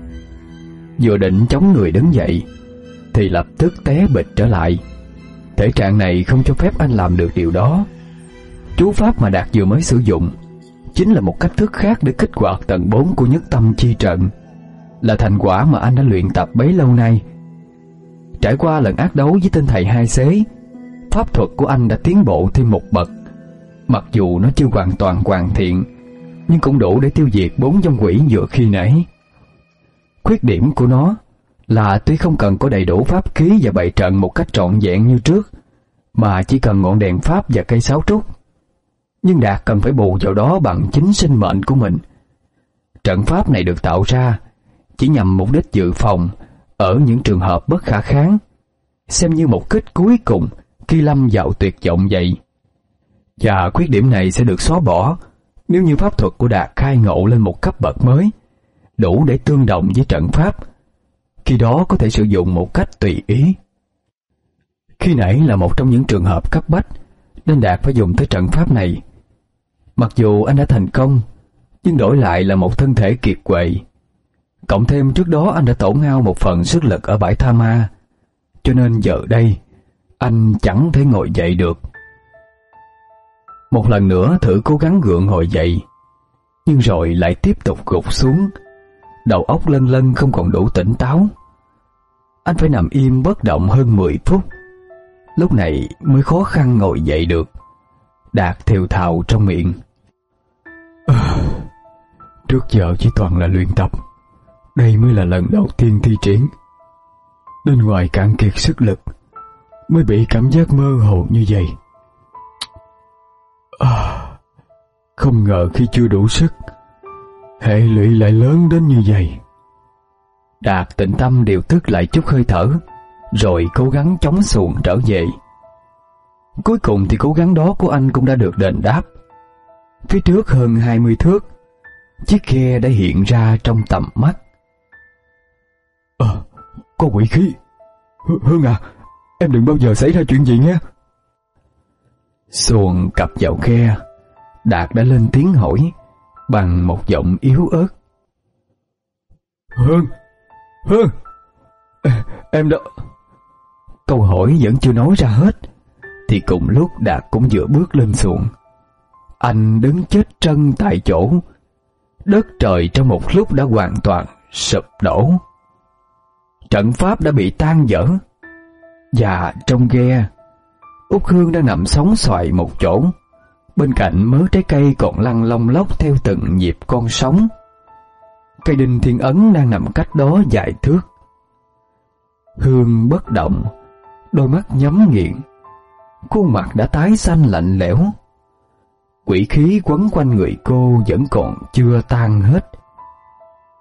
Speaker 1: Vừa định chống người đứng dậy thì lập tức té bịch trở lại. Thể trạng này không cho phép anh làm được điều đó. Chú pháp mà Đạt vừa mới sử dụng chính là một cách thức khác để kích hoạt tầng bốn của nhất tâm chi trận, là thành quả mà anh đã luyện tập bấy lâu nay. Trải qua lần ác đấu với tên thầy hai xế, pháp thuật của anh đã tiến bộ thêm một bậc. Mặc dù nó chưa hoàn toàn hoàn thiện, nhưng cũng đủ để tiêu diệt bốn dòng quỷ vừa khi nãy. Khuyết điểm của nó là tuy không cần có đầy đủ pháp khí và bày trận một cách trọn vẹn như trước, mà chỉ cần ngọn đèn pháp và cây sáo trúc, nhưng Đạt cần phải bù vào đó bằng chính sinh mệnh của mình. Trận pháp này được tạo ra chỉ nhằm mục đích dự phòng ở những trường hợp bất khả kháng, xem như một kích cuối cùng khi lâm vào tuyệt vọng vậy. Và khuyết điểm này sẽ được xóa bỏ nếu như pháp thuật của Đạt khai ngộ lên một cấp bậc mới, đủ để tương đồng với trận pháp. Khi đó có thể sử dụng một cách tùy ý. Khi nãy là một trong những trường hợp cấp bách, nên Đạt phải dùng tới trận pháp này. Mặc dù anh đã thành công, nhưng đổi lại là một thân thể kiệt quệ. Cộng thêm trước đó anh đã tổn hao một phần sức lực ở bãi Tha Ma, cho nên giờ đây anh chẳng thể ngồi dậy được. Một lần nữa thử cố gắng gượng ngồi dậy, nhưng rồi lại tiếp tục gục xuống. Đầu óc lân lân không còn đủ tỉnh táo. Anh phải nằm im bất động hơn mười phút, lúc này mới khó khăn ngồi dậy được. Đạt thều thào trong miệng: à, trước giờ chỉ toàn là luyện tập, đây mới là lần đầu tiên thi triển. Bên ngoài cạn kiệt sức lực, mới bị cảm giác mơ hồ như vậy. À, không ngờ khi chưa đủ sức, hệ lụy lại lớn đến như vậy. Đạt tĩnh tâm điều tức lại chút hơi thở, rồi cố gắng chống xuồng trở về. Cuối cùng thì cố gắng đó của anh cũng đã được đền đáp. Phía trước hơn hai mươi thước, chiếc ghe đã hiện ra trong tầm mắt. Ờ, à, có quỷ khí. Hương à, em đừng bao giờ xảy ra chuyện gì nhé. Xuồng cập vào ghe, Đạt đã lên tiếng hỏi bằng một giọng yếu ớt: Hương, Hương, em đã... Câu hỏi vẫn chưa nói ra hết thì cùng lúc Đạt cũng vừa bước lên xuồng. Anh đứng chết trân tại chỗ. Đất trời trong một lúc đã hoàn toàn sụp đổ. Trận pháp đã bị tan vỡ. Và trong ghe, Út Hương đang nằm sóng xoài một chỗ. Bên cạnh mớ trái cây còn lăn lông lốc theo từng nhịp con sóng. Cây đinh thiên ấn đang nằm cách đó vài thước. Hương bất động, đôi mắt nhắm nghiền, khuôn mặt đã tái xanh lạnh lẽo. Quỷ khí quấn quanh người cô vẫn còn chưa tan hết.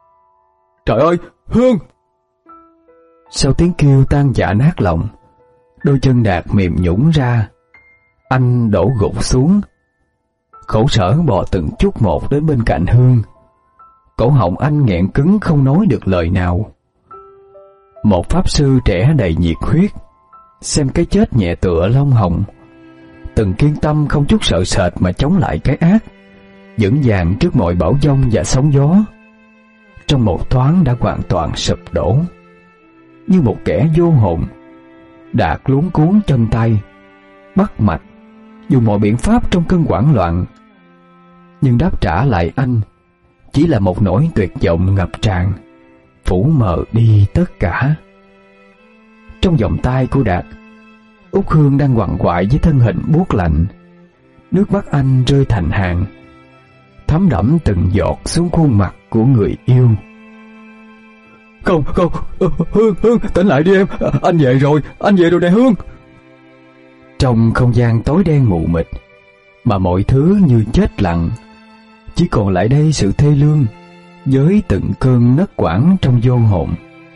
Speaker 2: Trời ơi, Hương!
Speaker 1: Sau tiếng kêu tan dạ nát lòng, đôi chân Đạt mềm nhũn ra. Anh đổ gục xuống, khổ sở bò từng chút một đến bên cạnh Hương. Cổ họng anh nghẹn cứng không nói được lời nào. Một pháp sư trẻ đầy nhiệt huyết, xem cái chết nhẹ tựa lông hồng, từng kiên tâm không chút sợ sệt mà chống lại cái ác, vững vàng trước mọi bão giông và sóng gió. Trong một thoáng đã hoàn toàn sụp đổ. Như một kẻ vô hồn, Đạt luống cuống chân tay, bắt mạch, dùng mọi biện pháp trong cơn hoảng loạn. Nhưng đáp trả lại anh chỉ là một nỗi tuyệt vọng ngập tràn, phủ mờ đi tất cả. Trong vòng tay của Đạt, Út Hương đang quằn quại với thân hình buốt lạnh. Nước mắt anh rơi thành hàng, thấm đẫm từng giọt xuống khuôn mặt của người yêu.
Speaker 2: Không, không, Hương, Hương, tỉnh lại đi em. Anh về rồi, anh về rồi nè Hương.
Speaker 1: Trong không gian tối đen mù mịt, mà mọi thứ như chết lặng, chỉ còn lại đây sự thê lương với từng cơn nấc quãng trong vô hồn.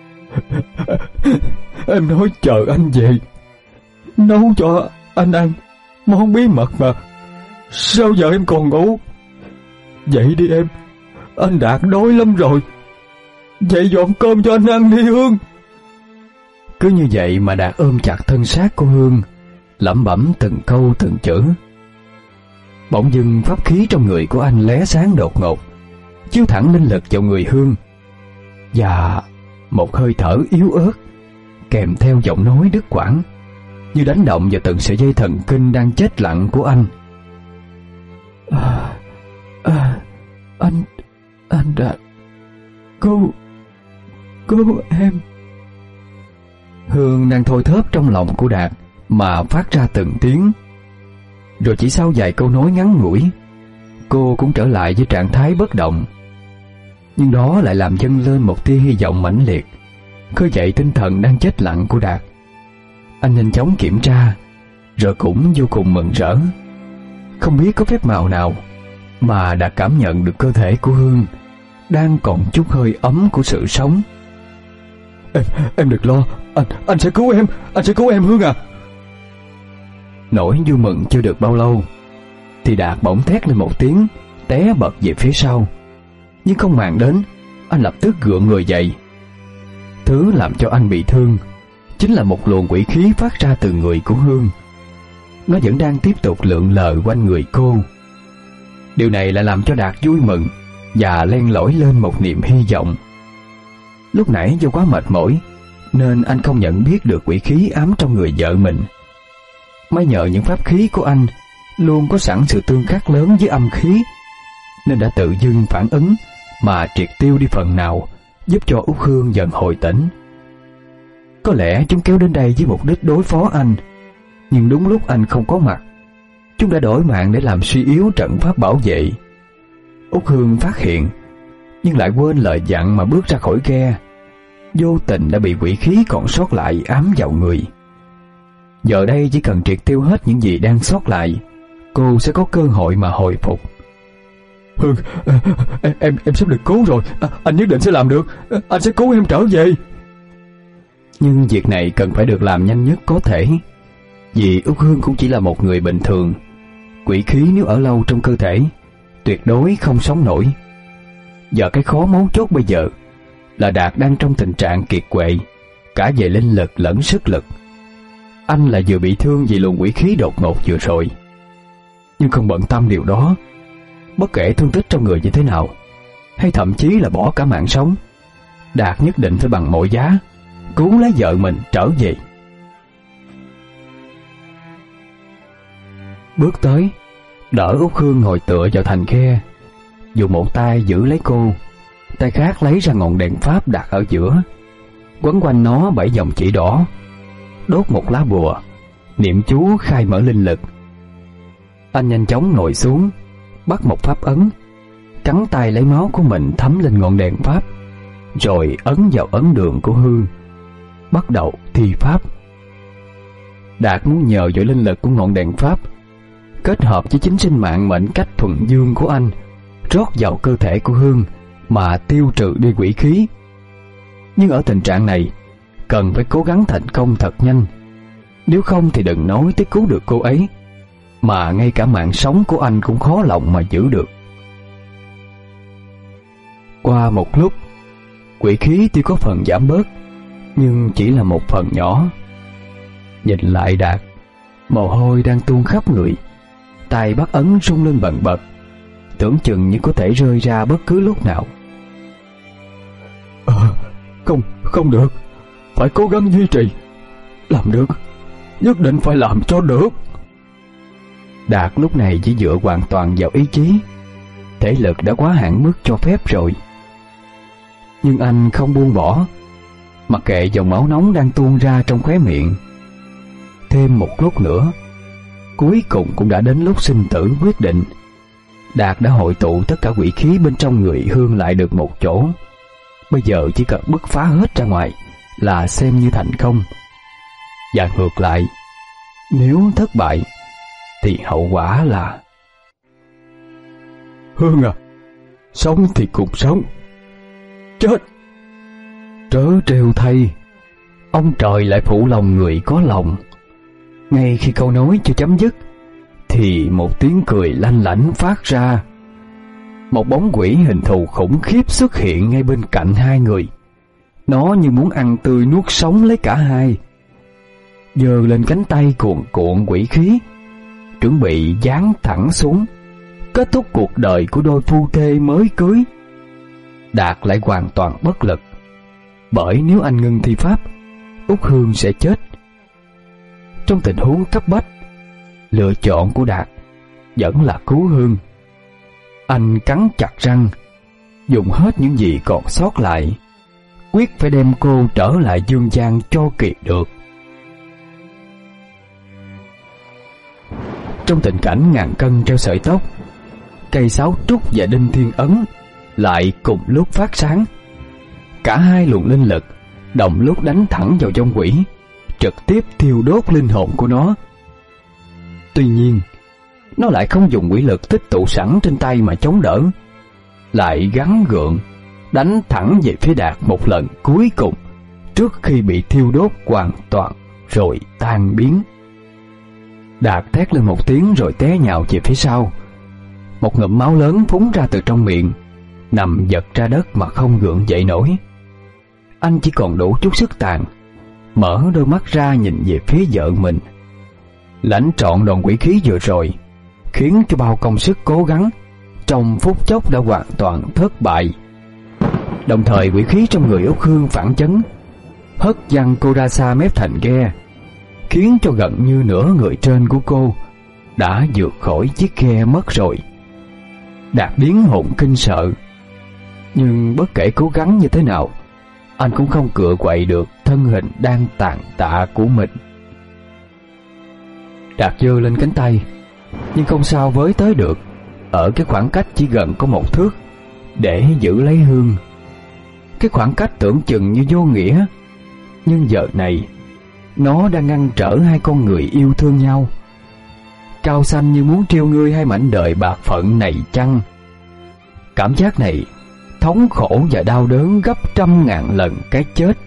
Speaker 2: Em nói chờ anh về, nấu cho anh ăn món bí mật mà, sao giờ em còn ngủ? Dậy đi em, anh Đạt đói lắm rồi. Dậy dọn cơm cho anh ăn đi Hương.
Speaker 1: Cứ như vậy mà Đạt ôm chặt thân xác của Hương, lẩm bẩm từng câu từng chữ. Bỗng dưng pháp khí trong người của anh lóe sáng đột ngột, chiếu thẳng linh lực vào người Hương, và một hơi thở yếu ớt kèm theo giọng nói đứt quãng như đánh động vào từng sợi dây thần kinh đang chết lặng của anh.
Speaker 2: À, à, anh, anh đã cứu, cứu em.
Speaker 1: Hương đang thôi thớp trong lòng của Đạt mà phát ra từng tiếng. Rồi chỉ sau vài câu nói ngắn ngủi, cô cũng trở lại với trạng thái bất động. Nhưng đó lại làm dâng lên một tia hy vọng mãnh liệt, khơi dậy tinh thần đang chết lặng của Đạt. Anh nhanh chóng kiểm tra, rồi cũng vô cùng mừng rỡ. Không biết có phép màu nào mà đã cảm nhận được cơ thể của Hương đang còn chút hơi ấm của sự sống.
Speaker 2: Em, em đừng lo, anh, anh sẽ cứu em, anh sẽ cứu em Hương à.
Speaker 1: Nỗi vui mừng chưa được bao lâu thì Đạt bỗng thét lên một tiếng, té bật về phía sau. Nhưng không màng đến, anh lập tức gượng người dậy. Thứ làm cho anh bị thương chính là một luồng quỷ khí phát ra từ người của Hương. Nó vẫn đang tiếp tục lượn lờ quanh người cô. Điều này lại làm cho Đạt vui mừng và len lỏi lên một niềm hy vọng. Lúc nãy do quá mệt mỏi nên anh không nhận biết được quỷ khí ám trong người vợ mình. May nhờ những pháp khí của anh luôn có sẵn sự tương khắc lớn với âm khí, nên đã tự dưng phản ứng mà triệt tiêu đi phần nào, giúp cho Út Hương dần hồi tỉnh. Có lẽ chúng kéo đến đây với mục đích đối phó anh, nhưng đúng lúc anh không có mặt, chúng đã đổi mạng để làm suy yếu trận pháp bảo vệ. Út Hương phát hiện, nhưng lại quên lời dặn mà bước ra khỏi ghe, vô tình đã bị quỷ khí còn sót lại ám vào người. Giờ đây chỉ cần triệt tiêu hết những gì đang sót lại, cô sẽ có cơ hội mà hồi phục.
Speaker 2: Hương, em em, em sắp được cứu rồi, à, anh nhất định sẽ làm được, anh sẽ cứu em trở về.
Speaker 1: Nhưng việc này cần phải được làm nhanh nhất có thể, vì Út Hương cũng chỉ là một người bình thường. Quỷ khí nếu ở lâu trong cơ thể, tuyệt đối không sống nổi. Giờ cái khó mấu chốt bây giờ là Đạt đang trong tình trạng kiệt quệ, cả về linh lực lẫn sức lực. Anh là vừa bị thương vì luồng quỷ khí đột ngột vừa rồi, nhưng không bận tâm điều đó. Bất kể thương tích trong người như thế nào, hay thậm chí là bỏ cả mạng sống, Đạt nhất định phải bằng mọi giá cứu lấy vợ mình trở về. Bước tới, đỡ Út Hương ngồi tựa vào thành khe, dùng một tay giữ lấy cô, tay khác lấy ra ngọn đèn pháp đặt ở giữa, quấn quanh nó bảy dòng chỉ đỏ, đốt một lá bùa, niệm chú khai mở linh lực. Anh nhanh chóng ngồi xuống, bắt một pháp ấn, cắn tay lấy máu của mình thấm lên ngọn đèn pháp, rồi ấn vào ấn đường của Hương, bắt đầu thi pháp. Đạt muốn nhờ vào linh lực của ngọn đèn pháp kết hợp với chính sinh mạng mệnh cách thuần dương của anh rót vào cơ thể của Hương mà tiêu trừ đi quỷ khí, Nhưng ở tình trạng này, cần phải cố gắng thành công thật nhanh. Nếu không thì đừng nói tới cứu được cô ấy, mà ngay cả mạng sống của anh cũng khó lòng mà giữ được. Qua một lúc, quỷ khí tuy có phần giảm bớt, nhưng chỉ là một phần nhỏ. Nhìn lại Đạt, mồ hôi đang tuôn khắp người, tay bắt ấn rung lên bần bật, tưởng chừng như có thể rơi ra bất cứ lúc nào.
Speaker 2: À, không, không được, phải cố gắng duy trì. Làm được, nhất định phải làm cho được.
Speaker 1: Đạt lúc này chỉ dựa hoàn toàn vào ý chí, thể lực đã quá hạn mức cho phép rồi. Nhưng anh không buông bỏ, mặc kệ dòng máu nóng đang tuôn ra trong khóe miệng. Thêm một lúc nữa, cuối cùng cũng đã đến lúc sinh tử quyết định. Đạt đã hội tụ tất cả quỷ khí bên trong người Hương lại được một chỗ. Bây giờ chỉ cần bứt phá hết ra ngoài là xem như thành công. Và ngược lại, nếu thất bại thì hậu quả là...
Speaker 2: Hương à, sống thì cùng sống, chết
Speaker 1: trớ trêu thay. Ông trời lại phụ lòng người có lòng. Ngay khi câu nói chưa chấm dứt thì một tiếng cười lanh lảnh phát ra. Một bóng quỷ hình thù khủng khiếp xuất hiện ngay bên cạnh hai người. Nó như muốn ăn tươi nuốt sống lấy cả hai. Giơ lên cánh tay cuồn cuộn quỷ khí, chuẩn bị giáng thẳng xuống, kết thúc cuộc đời của đôi phu thê mới cưới. Đạt lại hoàn toàn bất lực, bởi nếu anh ngưng thi pháp, Út Hương sẽ chết. Trong tình huống cấp bách, lựa chọn của Đạt vẫn là cứu Hương. Anh cắn chặt răng, dùng hết những gì còn sót lại, quyết phải đem cô trở lại dương gian cho kịp được. Trong tình cảnh ngàn cân treo sợi tóc, cây sáo trúc và đinh thiên ấn lại cùng lúc phát sáng. Cả hai luồng linh lực đồng lúc đánh thẳng vào vong quỷ, trực tiếp thiêu đốt linh hồn của nó. Tuy nhiên, nó lại không dùng quỷ lực tích tụ sẵn trên tay mà chống đỡ, lại gắng gượng đánh thẳng về phía Đạt một lần cuối cùng trước khi bị thiêu đốt hoàn toàn rồi tan biến. Đạt thét lên một tiếng rồi té nhào về phía sau. Một ngụm máu lớn phúng ra từ trong miệng, nằm giật ra đất mà không gượng dậy nổi. Anh chỉ còn đủ chút sức tàn, mở đôi mắt ra nhìn về phía vợ mình. Lãnh trọn đòn quỷ khí vừa rồi khiến cho bao công sức cố gắng trong phút chốc đã hoàn toàn thất bại. Đồng thời quỷ khí trong người Út Hương phản chấn, hất văng cô ra xa mép thành ghe, khiến cho gần như nửa người trên của cô đã vượt khỏi chiếc ghe mất rồi. Đạt điếng hồn kinh sợ, nhưng bất kể cố gắng như thế nào, anh cũng không cựa quậy được thân hình đang tàn tạ của mình. Đạt giơ lên cánh tay, nhưng không sao với tới được ở cái khoảng cách chỉ gần có một thước để giữ lấy Hương. Cái khoảng cách tưởng chừng như vô nghĩa, nhưng giờ này nó đang ngăn trở hai con người yêu thương nhau. Cao xanh như muốn trêu ngươi hai mảnh đời bạc phận này chăng? Cảm giác này thống khổ và đau đớn gấp trăm ngàn lần cái chết.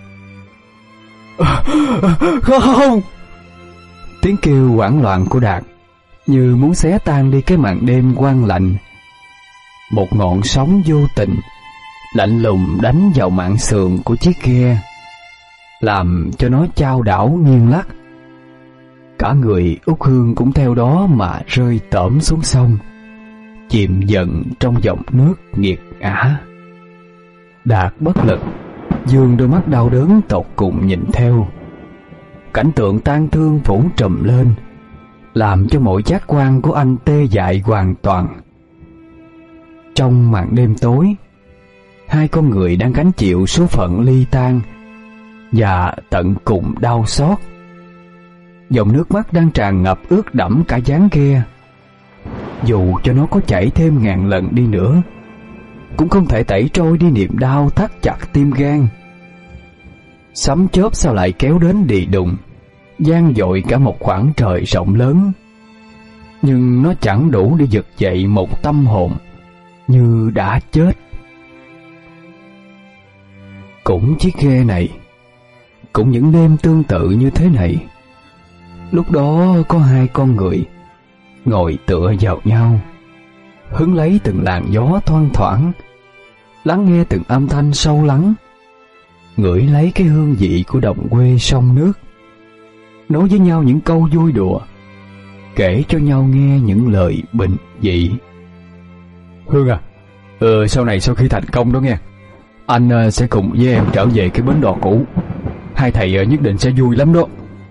Speaker 2: Không!
Speaker 1: Tiếng kêu hoảng loạn của Đạt như muốn xé tan đi cái màn đêm quang lạnh. Một ngọn sóng vô tình lạnh lùng đánh vào mạn sườn của chiếc ghe, làm cho nó chao đảo nghiêng lắc. Cả người Út Hương cũng theo đó mà rơi tởm xuống sông, chìm dần trong dòng nước nghiệt ngã. Đạt bất lực dương đôi mắt đau đớn tột cùng nhìn theo. Cảnh tượng tang thương phủ trùm lên, làm cho mọi giác quan của anh tê dại hoàn toàn. Trong màn đêm tối, hai con người đang gánh chịu số phận ly tan và tận cùng đau xót. Dòng nước mắt đang tràn ngập ướt đẫm cả dáng ghe. Dù cho nó có chảy thêm ngàn lần đi nữa, cũng không thể tẩy trôi đi niềm đau thắt chặt tim gan. Sấm chớp sao lại kéo đến đì đùng, vang dội cả một khoảng trời rộng lớn, nhưng nó chẳng đủ để vực dậy một tâm hồn như đã chết. Cũng chiếc ghe này, cũng những đêm tương tự như thế này, lúc đó có hai con người ngồi tựa vào nhau, hứng lấy từng làn gió thoang thoảng, lắng nghe từng âm thanh sâu lắng, ngửi lấy cái hương vị của đồng quê sông nước, nói với nhau những câu vui đùa, kể cho nhau nghe những lời bình dị.
Speaker 2: Hương à, ừ, sau này sau khi thành công đó nghe, anh uh, sẽ cùng với em trở về cái bến đò cũ. Hai thầy uh, nhất định sẽ vui lắm đó.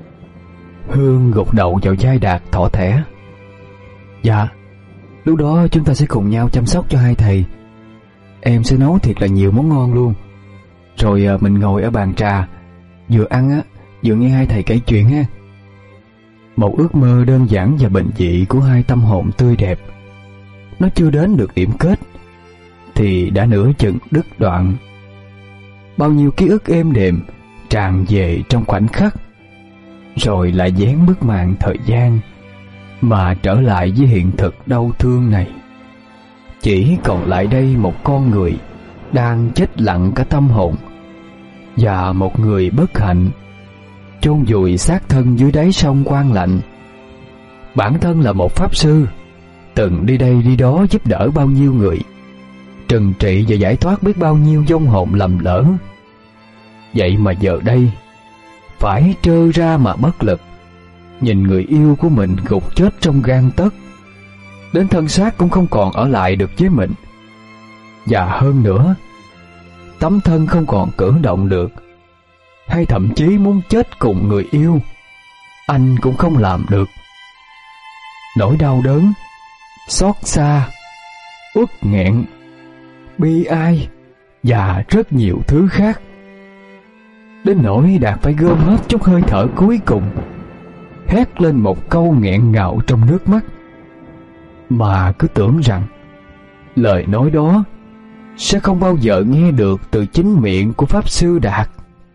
Speaker 1: Hương gục đầu vào vai Đạt thỏ thẻ. Dạ, lúc đó chúng ta sẽ cùng nhau chăm sóc cho hai thầy. Em sẽ nấu thiệt là nhiều món ngon luôn. Rồi uh, mình ngồi ở bàn trà, vừa ăn á, vừa nghe hai thầy kể chuyện ha. Một ước mơ đơn giản và bình dị của hai tâm hồn tươi đẹp, nó chưa đến được điểm kết thì đã nửa chừng đứt đoạn. Bao nhiêu ký ức êm đềm tràn về trong khoảnh khắc, rồi lại dán bức màn thời gian mà trở lại với hiện thực đau thương này. Chỉ còn lại đây một con người đang chết lặng cả tâm hồn, và một người bất hạnh chôn vùi xác thân dưới đáy sông Quan Lạnh. Bản thân là một pháp sư, từng đi đây đi đó giúp đỡ bao nhiêu người, trừng trị và giải thoát biết bao nhiêu vong hồn lầm lỡ. Vậy mà giờ đây phải trơ ra mà bất lực, nhìn người yêu của mình gục chết trong gang tấc, đến thân xác cũng không còn ở lại được với mình. Và hơn nữa, tấm thân không còn cử động được, hay thậm chí muốn chết cùng người yêu, anh cũng không làm được. Nỗi đau đớn, xót xa, uất nghẹn, bi ai và rất nhiều thứ khác, đến nỗi Đạt phải gom hết chút hơi thở cuối cùng, hét lên một câu nghẹn ngào trong nước mắt, mà cứ tưởng rằng lời nói đó sẽ không bao giờ nghe được từ chính miệng của pháp sư Đạt.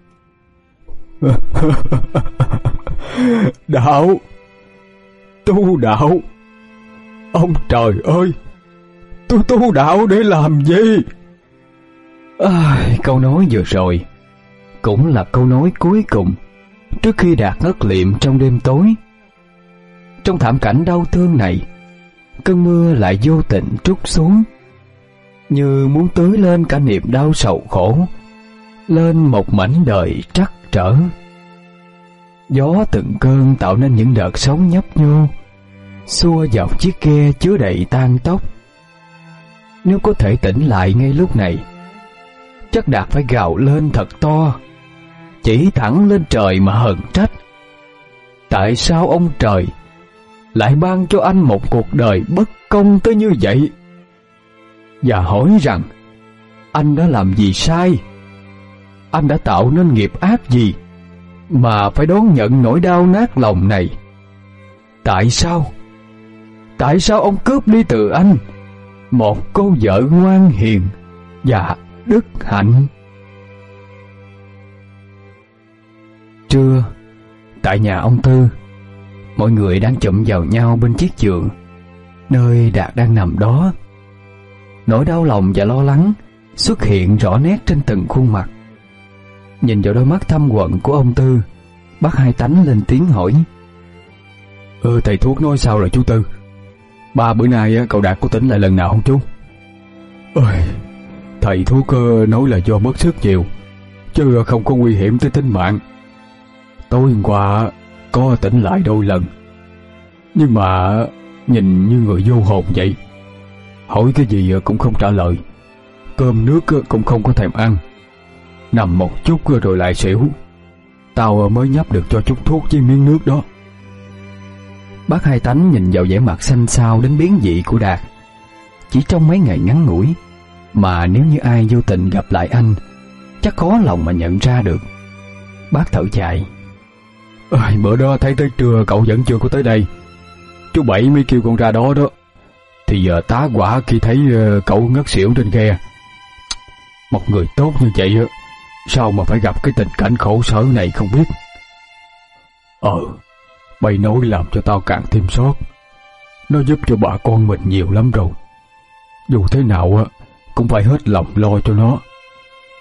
Speaker 2: Đạo, tu đạo, ông trời ơi, tôi tu đạo để làm gì?
Speaker 1: À, câu nói vừa rồi cũng là câu nói cuối cùng trước khi Đạt ngất liệm trong đêm tối. Trong thảm cảnh đau thương này, cơn mưa lại vô tình trút xuống, như muốn tưới lên cả niềm đau sầu khổ, lên một mảnh đời trắc trở. Gió từng cơn tạo nên những đợt sóng nhấp nhô, xua vào chiếc ghe chứa đầy tang tóc. Nếu có thể tỉnh lại ngay lúc này, chắc Đạt phải gào lên thật to, chỉ thẳng lên trời mà hờn trách. Tại sao ông trời lại ban cho anh một cuộc đời bất công tới như vậy? Và hỏi rằng anh đã làm gì sai? Anh đã tạo nên nghiệp ác gì mà phải đón nhận nỗi đau nát lòng này? Tại sao? Tại sao ông cướp đi từ anh một cô vợ ngoan hiền và đức hạnh? Trưa, tại nhà ông Tư, mọi người đang chụm vào nhau bên chiếc giường nơi Đạt đang nằm đó. Nỗi đau lòng và lo lắng xuất hiện rõ nét trên từng khuôn mặt. Nhìn vào đôi mắt thâm quầng của ông Tư, bác Hai Tánh lên tiếng hỏi:
Speaker 2: Ừ, thầy thuốc nói sao rồi chú Tư? Ba bữa nay cậu Đạt có tỉnh lại lần nào không chú? Ôi, thầy thuốc nói là do mất sức nhiều, chứ không có nguy hiểm tới tính mạng. Tối hôm qua có tỉnh lại đôi lần, nhưng mà nhìn như người vô hồn vậy. Hỏi cái gì cũng không trả lời, cơm nước cũng không có thèm ăn, nằm một chút rồi lại xỉu. Tao mới nhấp được cho chút thuốc với miếng nước đó.
Speaker 1: Bác Hai Tánh nhìn vào vẻ mặt xanh xao đến biến dị của Đạt. Chỉ trong mấy ngày ngắn ngủi mà nếu như ai vô tình gặp lại anh, chắc khó lòng mà nhận ra được. Bác thở dài:
Speaker 2: Ôi, bữa đó thấy tới trưa cậu vẫn chưa có tới đây. Chú Bảy mới kêu con ra đó đó. Thì giờ tá quả khi thấy uh, cậu ngất xỉu trên ghe. Một người tốt như vậy sao mà phải gặp cái tình cảnh khổ sở này không biết. Ờ, bày nói làm cho tao càng thêm xót. Nó giúp cho bà con mình nhiều lắm rồi. Dù thế nào cũng phải hết lòng lo cho nó.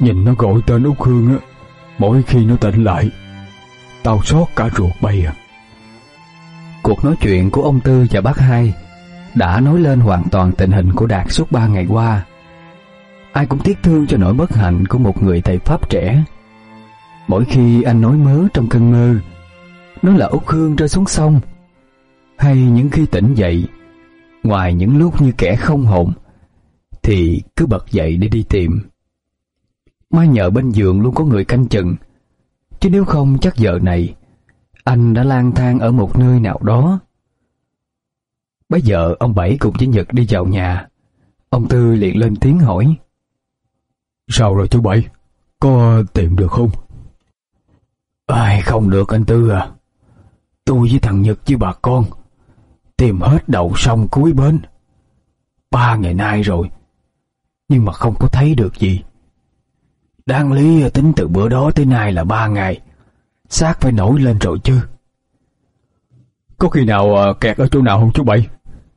Speaker 2: Nhìn nó gọi tên Út Hương á, mỗi khi nó tỉnh lại, tao xót cả ruột bay à.
Speaker 1: Cuộc nói chuyện của ông Tư và bác Hai đã nói lên hoàn toàn tình hình của Đạt suốt ba ngày qua. Ai cũng tiếc thương cho nỗi bất hạnh của một người thầy Pháp trẻ. Mỗi khi anh nói mớ trong cơn mơ, nói là Út Hương rơi xuống sông, hay những khi tỉnh dậy, ngoài những lúc như kẻ không hồn, thì cứ bật dậy để đi tìm. May nhờ bên giường luôn có người canh chừng, chứ nếu không chắc giờ này anh đã lang thang ở một nơi nào đó. Bấy giờ ông Bảy cùng với Nhật đi vào nhà. Ông Tư liền lên tiếng hỏi:
Speaker 2: Sao rồi chú Bảy, có tìm được không?
Speaker 1: Ai, không được anh Tư à. Tôi với thằng Nhật với bà con tìm hết đầu sông cuối bến ba ngày nay rồi, nhưng mà không có thấy được gì. Đáng lý tính từ bữa đó tới nay là ba ngày, xác phải nổi lên rồi chứ.
Speaker 2: Có khi nào kẹt ở chỗ nào không chú Bảy?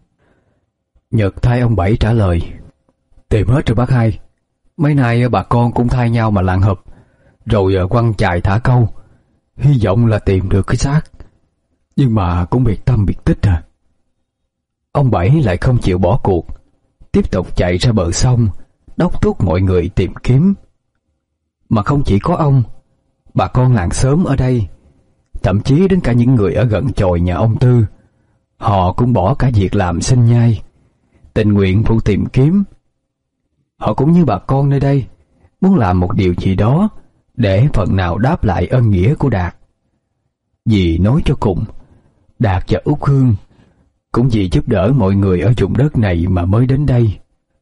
Speaker 1: Nhật thay ông Bảy trả lời:
Speaker 2: Tìm hết rồi bác Hai.
Speaker 1: Mấy nay bà con cũng thay nhau mà lặn hụp, rồi quăng chài thả câu, hy vọng là tìm được cái xác, nhưng mà cũng biệt tâm biệt tích à. Ông Bảy lại không chịu bỏ cuộc, tiếp tục chạy ra bờ sông, đốc thúc mọi người tìm kiếm. Mà không chỉ có ông, bà con làng xóm ở đây, thậm chí đến cả những người ở gần chòi nhà ông Tư, họ cũng bỏ cả việc làm sinh nhai, tình nguyện phụ tìm kiếm. Họ cũng như bà con nơi đây, muốn làm một điều gì đó để phần nào đáp lại ơn nghĩa của Đạt. Vì nói cho cùng, Đạt và Út Hương cũng vì giúp đỡ mọi người ở vùng đất này mà mới đến đây.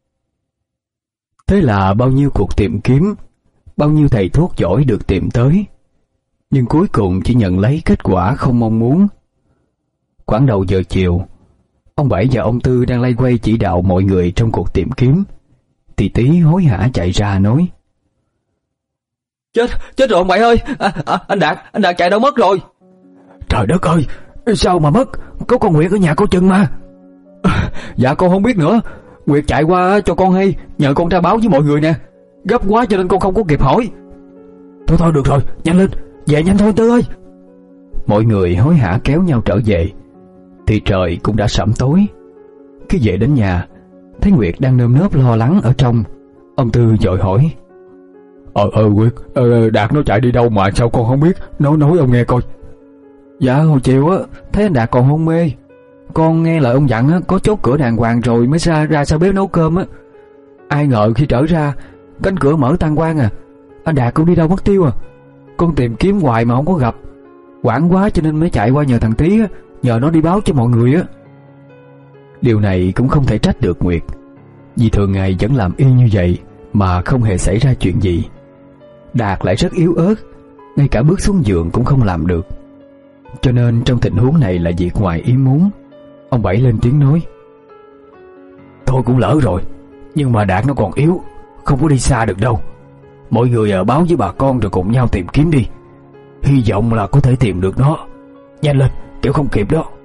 Speaker 1: Thế là bao nhiêu cuộc tìm kiếm, bao nhiêu thầy thuốc giỏi được tìm tới, nhưng cuối cùng chỉ nhận lấy kết quả không mong muốn. Khoảng đầu giờ chiều, ông Bảy và ông Tư đang lay quay chỉ đạo mọi người trong cuộc tìm kiếm, thì Tí hối hả chạy ra nói:
Speaker 3: Chết, chết rồi ông Bảy ơi, à, à, anh Đạt, anh Đạt chạy đâu mất rồi?
Speaker 2: Trời đất ơi, sao mà mất? Có con Nguyệt ở nhà cô chừng mà.
Speaker 3: À, dạ con không biết nữa. Nguyệt chạy qua cho con hay, nhờ con ra báo với mọi người nè. Gấp quá cho nên con không có kịp hỏi.
Speaker 2: Thôi thôi được rồi, nhanh lên, về nhanh thôi Tư ơi.
Speaker 1: Mọi người hối hả kéo nhau trở về, thì trời cũng đã sẩm tối. Khi về đến nhà, thấy Nguyệt đang nơm nớp lo lắng ở trong. Ông Tư vội hỏi:
Speaker 2: Ờ ờ Nguyệt, ờ, Đạt nó chạy đi đâu mà sao con không biết? Nói nói ông nghe coi.
Speaker 3: Dạ hồi chiều á, thấy anh Đạt còn hôn mê. Con nghe lời ông dặn á, có chốt cửa đàng hoàng rồi mới ra ra sau bếp nấu cơm á. Ai ngờ khi trở ra, cánh cửa mở tan quang à. Anh Đạt cũng đi đâu mất tiêu à. Con tìm kiếm hoài mà không có gặp, hoảng quá cho nên mới chạy qua nhờ thằng Tí á, nhờ nó đi báo cho mọi người á.
Speaker 1: Điều này cũng không thể trách được Nguyệt, vì thường ngày vẫn làm y như vậy mà không hề xảy ra chuyện gì. Đạt lại rất yếu ớt, ngay cả bước xuống giường cũng không làm được, cho nên trong tình huống này là việc ngoài ý muốn. Ông Bảy lên tiếng nói:
Speaker 2: Thôi cũng lỡ rồi, nhưng mà Đạt nó còn yếu, không có đi xa được đâu. Mọi người ở báo với bà con rồi cùng nhau tìm kiếm đi, hy vọng là có thể tìm được nó. Nhanh lên, kiểu không kịp đó.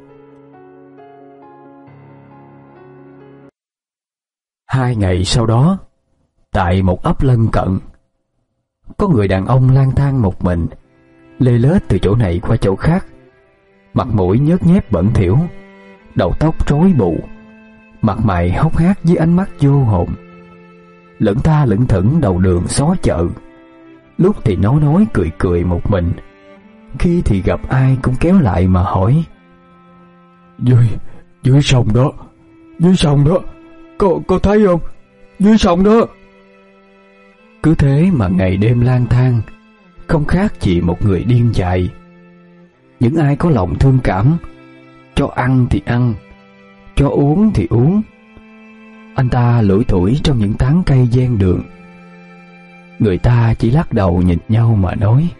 Speaker 1: Hai ngày sau đó, tại một ấp lân cận, có người đàn ông lang thang một mình, lê lết từ chỗ này qua chỗ khác, mặt mũi nhớt nhép bẩn thỉu, đầu tóc rối bù, mặt mày hốc hác với ánh mắt vô hồn, lững ta lững thững đầu đường xó chợ. Lúc thì nói nói cười cười một mình, khi thì gặp ai cũng kéo lại mà hỏi:
Speaker 2: Dưới, dưới sông đó, dưới sông đó, có, có thấy không? Dưới sông đó.
Speaker 1: Cứ thế mà ngày đêm lang thang, không khác gì một người điên dại. Những ai có lòng thương cảm, cho ăn thì ăn, cho uống thì uống. Anh ta lủi thủi trong những tán cây ven đường. Người ta chỉ lắc đầu nhìn nhau mà nói: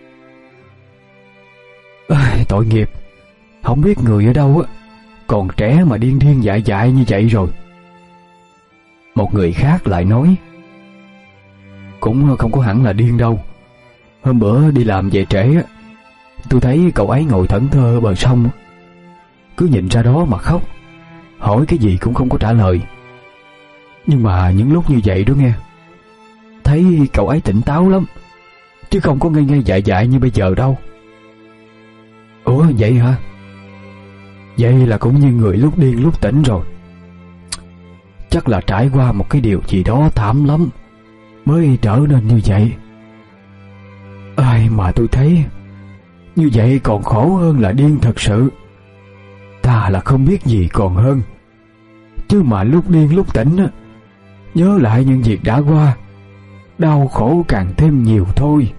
Speaker 2: Tội nghiệp, không biết người ở đâu á, còn trẻ mà điên điên dại dại như vậy rồi.
Speaker 1: Một người khác lại nói:
Speaker 2: Cũng không có hẳn là điên đâu. Hôm bữa đi làm về trễ á, tôi thấy cậu ấy ngồi thẫn thờ ở bờ sông, cứ nhìn ra đó mà khóc, hỏi cái gì cũng không có trả lời. Nhưng mà những lúc như vậy đó nghe,
Speaker 3: thấy cậu ấy tỉnh táo lắm, chứ không có ngây ngây dại dại như bây giờ đâu. Ủa vậy hả? Vậy là cũng như người lúc điên lúc tỉnh rồi. Chắc là trải qua một cái điều gì đó thảm lắm mới trở nên như vậy. Ai mà tôi thấy như vậy còn khổ hơn là điên thật sự. Ta là không biết gì còn hơn. Chứ mà lúc điên lúc tỉnh á, nhớ lại những việc đã qua, đau khổ càng thêm nhiều thôi.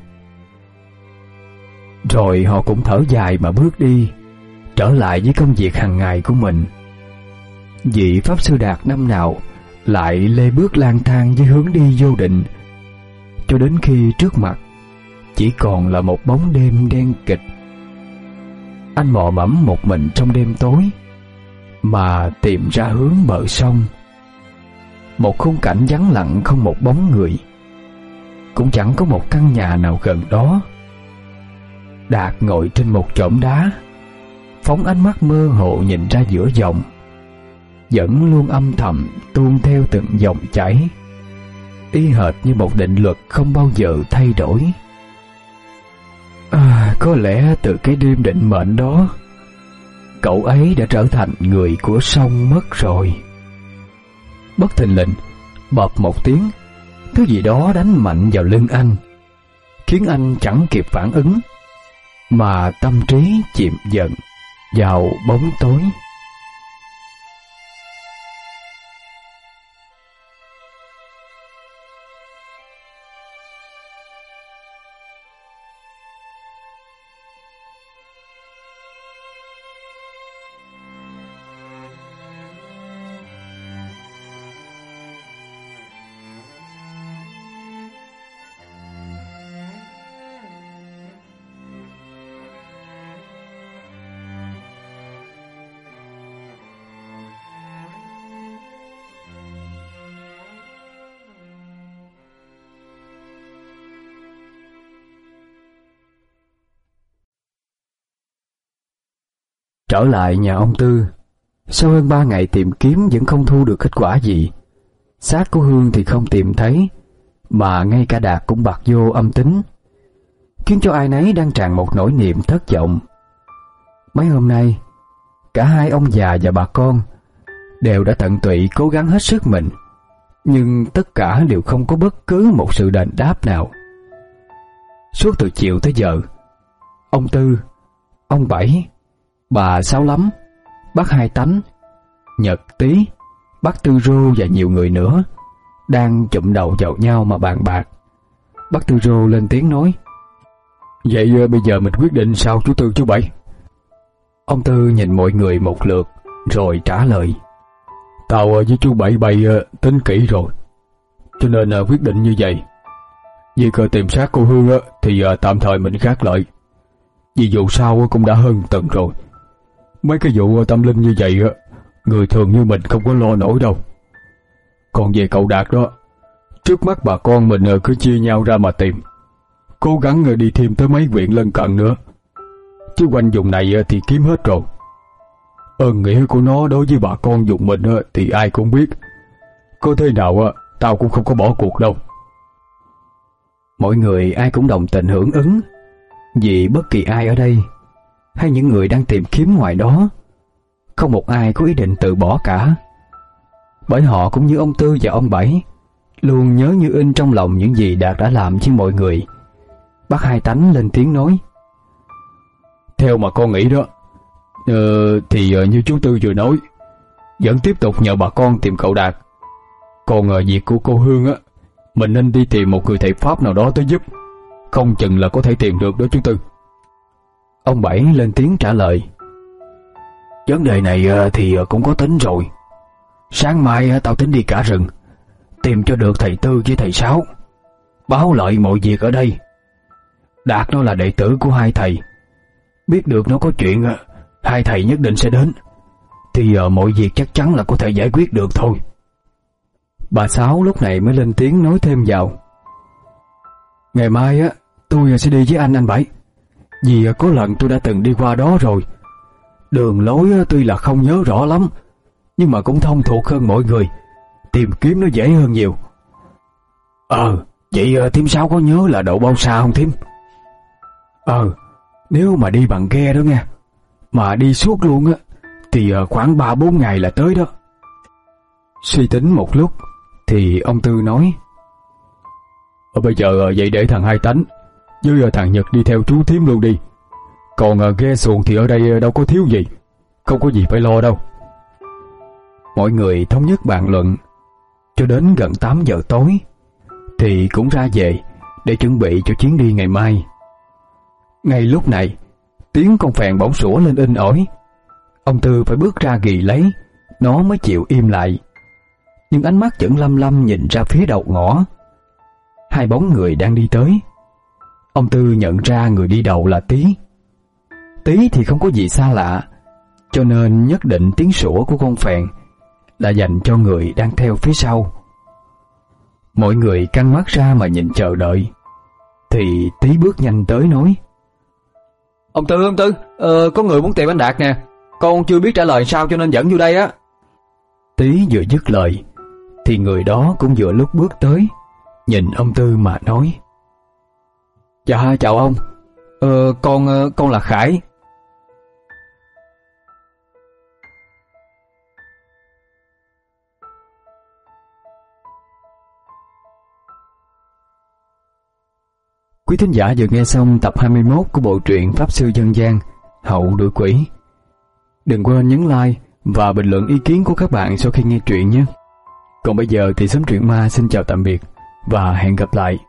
Speaker 3: Rồi họ cũng thở dài mà bước đi, trở lại với công việc hàng ngày của mình. Vị Pháp Sư Đạt năm nào lại lê bước lang thang với hướng đi vô định, cho đến khi trước mặt chỉ còn là một bóng đêm đen kịch. Anh mò mẫm một mình trong đêm tối mà tìm ra hướng bờ sông. Một khung cảnh vắng lặng, không một bóng người, cũng chẳng có một căn nhà nào gần đó. Đạt ngồi trên một chõm đá, phóng ánh mắt mơ hồ nhìn ra giữa dòng, vẫn luôn âm thầm tuôn theo từng dòng chảy, y hệt như một định luật không bao giờ thay đổi. À, có lẽ từ cái đêm định mệnh đó, cậu ấy đã trở thành người của sông mất rồi. Bất thình lình, bập một tiếng, thứ gì đó đánh mạnh vào lưng anh, khiến anh chẳng kịp phản ứng, mà tâm trí chìm dần vào bóng tối. Trở lại nhà ông Tư, sau hơn ba ngày tìm kiếm vẫn không thu được kết quả gì. Xác của Hương thì không tìm thấy, mà ngay cả Đạt cũng bạc vô âm tính, khiến cho ai nấy đang tràn một nỗi niềm thất vọng. Mấy hôm nay, cả hai ông già và bà con đều đã tận tụy cố gắng hết sức mình, nhưng tất cả đều không có bất cứ một sự đền đáp nào. Suốt từ chiều tới giờ, ông Tư, ông Bảy, bà Sáu Lắm, bác Hai Tánh, Nhật Tý, bác Tư Rô và nhiều người nữa đang chụm đầu vào nhau mà bàn bạc. Bác Tư Rô lên tiếng nói:
Speaker 2: Vậy bây giờ mình quyết định sao chú Tư chú Bảy?
Speaker 3: Ông Tư nhìn mọi người một lượt rồi trả lời:
Speaker 2: Tao với chú Bảy bay tính kỹ rồi, cho nên quyết định như vậy. Việc tìm xác cô Hương thì tạm thời mình gác lại, vì dù sao cũng đã hơn tuần rồi. Mấy cái vụ tâm linh như vậy người thường như mình không có lo nổi đâu. Còn về cậu Đạt đó, trước mắt bà con mình cứ chia nhau ra mà tìm, cố gắng đi thêm tới mấy huyện lân cận nữa, chứ quanh vùng này thì kiếm hết rồi. Ơn nghĩa của nó đối với bà con vùng mình thì ai cũng biết, có thế nào tao cũng không có bỏ cuộc đâu.
Speaker 3: Mọi người ai cũng đồng tình hưởng ứng, vì bất kỳ ai ở đây hay những người đang tìm kiếm ngoài đó, không một ai có ý định từ bỏ cả. Bởi họ cũng như ông Tư và ông Bảy, luôn nhớ như in trong lòng những gì Đạt đã làm với mọi người. Bác Hai Tánh lên tiếng nói:
Speaker 2: Theo mà con nghĩ đó, ờ, thì như chú Tư vừa nói, vẫn tiếp tục nhờ bà con tìm cậu Đạt. Còn uh, việc của cô Hương á, mình nên đi tìm một người thầy Pháp nào đó tới giúp, không chừng là có thể tìm được đó chú Tư.
Speaker 3: Ông Bảy lên tiếng trả lời:
Speaker 1: Vấn đề này thì cũng có tính rồi. Sáng mai tao tính đi cả rừng, tìm cho được thầy Tư với thầy Sáu, báo lại mọi việc ở đây. Đạt nó là đệ tử của hai thầy, biết được nó có chuyện hai thầy nhất định sẽ đến, thì mọi việc chắc chắn là có thể giải quyết được thôi.
Speaker 3: Bà Sáu lúc này mới lên tiếng nói thêm vào:
Speaker 2: Ngày mai á, tôi sẽ đi với anh anh Bảy, vì có lần tôi đã từng đi qua đó rồi. Đường lối tuy là không nhớ rõ lắm, nhưng mà cũng thông thuộc hơn mọi người, tìm kiếm nó dễ hơn nhiều.
Speaker 1: Ờ, Vậy uh, thím Sáu có nhớ là độ bao xa không thím? Ờ, nếu mà đi bằng ghe đó nghe, mà đi suốt luôn á, thì uh, khoảng ba bốn ngày là tới đó. Suy tính một lúc thì ông Tư nói: Ờ, bây giờ uh, vậy để thằng Hai Tánh với uh, thằng Nhật đi theo chú thím luôn đi. Còn uh, ghe xuồng thì ở đây uh, đâu có thiếu gì, không có gì phải lo đâu. Mọi người thống nhất bàn luận cho đến gần tám giờ tối thì cũng ra về để chuẩn bị cho chuyến đi ngày mai. Ngay lúc này, tiếng con phèn bỗng sủa lên inh ỏi. Ông Tư phải bước ra ghì lấy, nó mới chịu im lại. Nhưng ánh mắt vẫn lăm lăm nhìn ra phía đầu ngõ. Hai bóng người đang đi tới. Ông Tư nhận ra người đi đầu là Tí. Tí thì không có gì xa lạ, cho nên nhất định tiếng sủa của con phèn là dành cho người đang theo phía sau. Mọi người căng mắt ra mà nhìn chờ đợi. Thì Tí bước nhanh tới nói:
Speaker 3: Ông Tư, ông Tư, ờ, có người muốn tìm anh Đạt nè. Con chưa biết trả lời sao cho nên dẫn vô đây á.
Speaker 1: Tí vừa dứt lời thì người đó cũng vừa lúc bước tới, nhìn ông Tư mà nói:
Speaker 3: Dạ chào ông, ờ, con con là Khải.
Speaker 1: Quý thính giả vừa nghe xong tập hai mươi mốt của bộ truyện Pháp Sư Dân gian Hậu Đuổi Quỷ. Đừng quên nhấn like và bình luận ý kiến của các bạn sau khi nghe truyện nhé. Còn bây giờ thì Xóm Truyện Ma xin chào tạm biệt và hẹn gặp lại.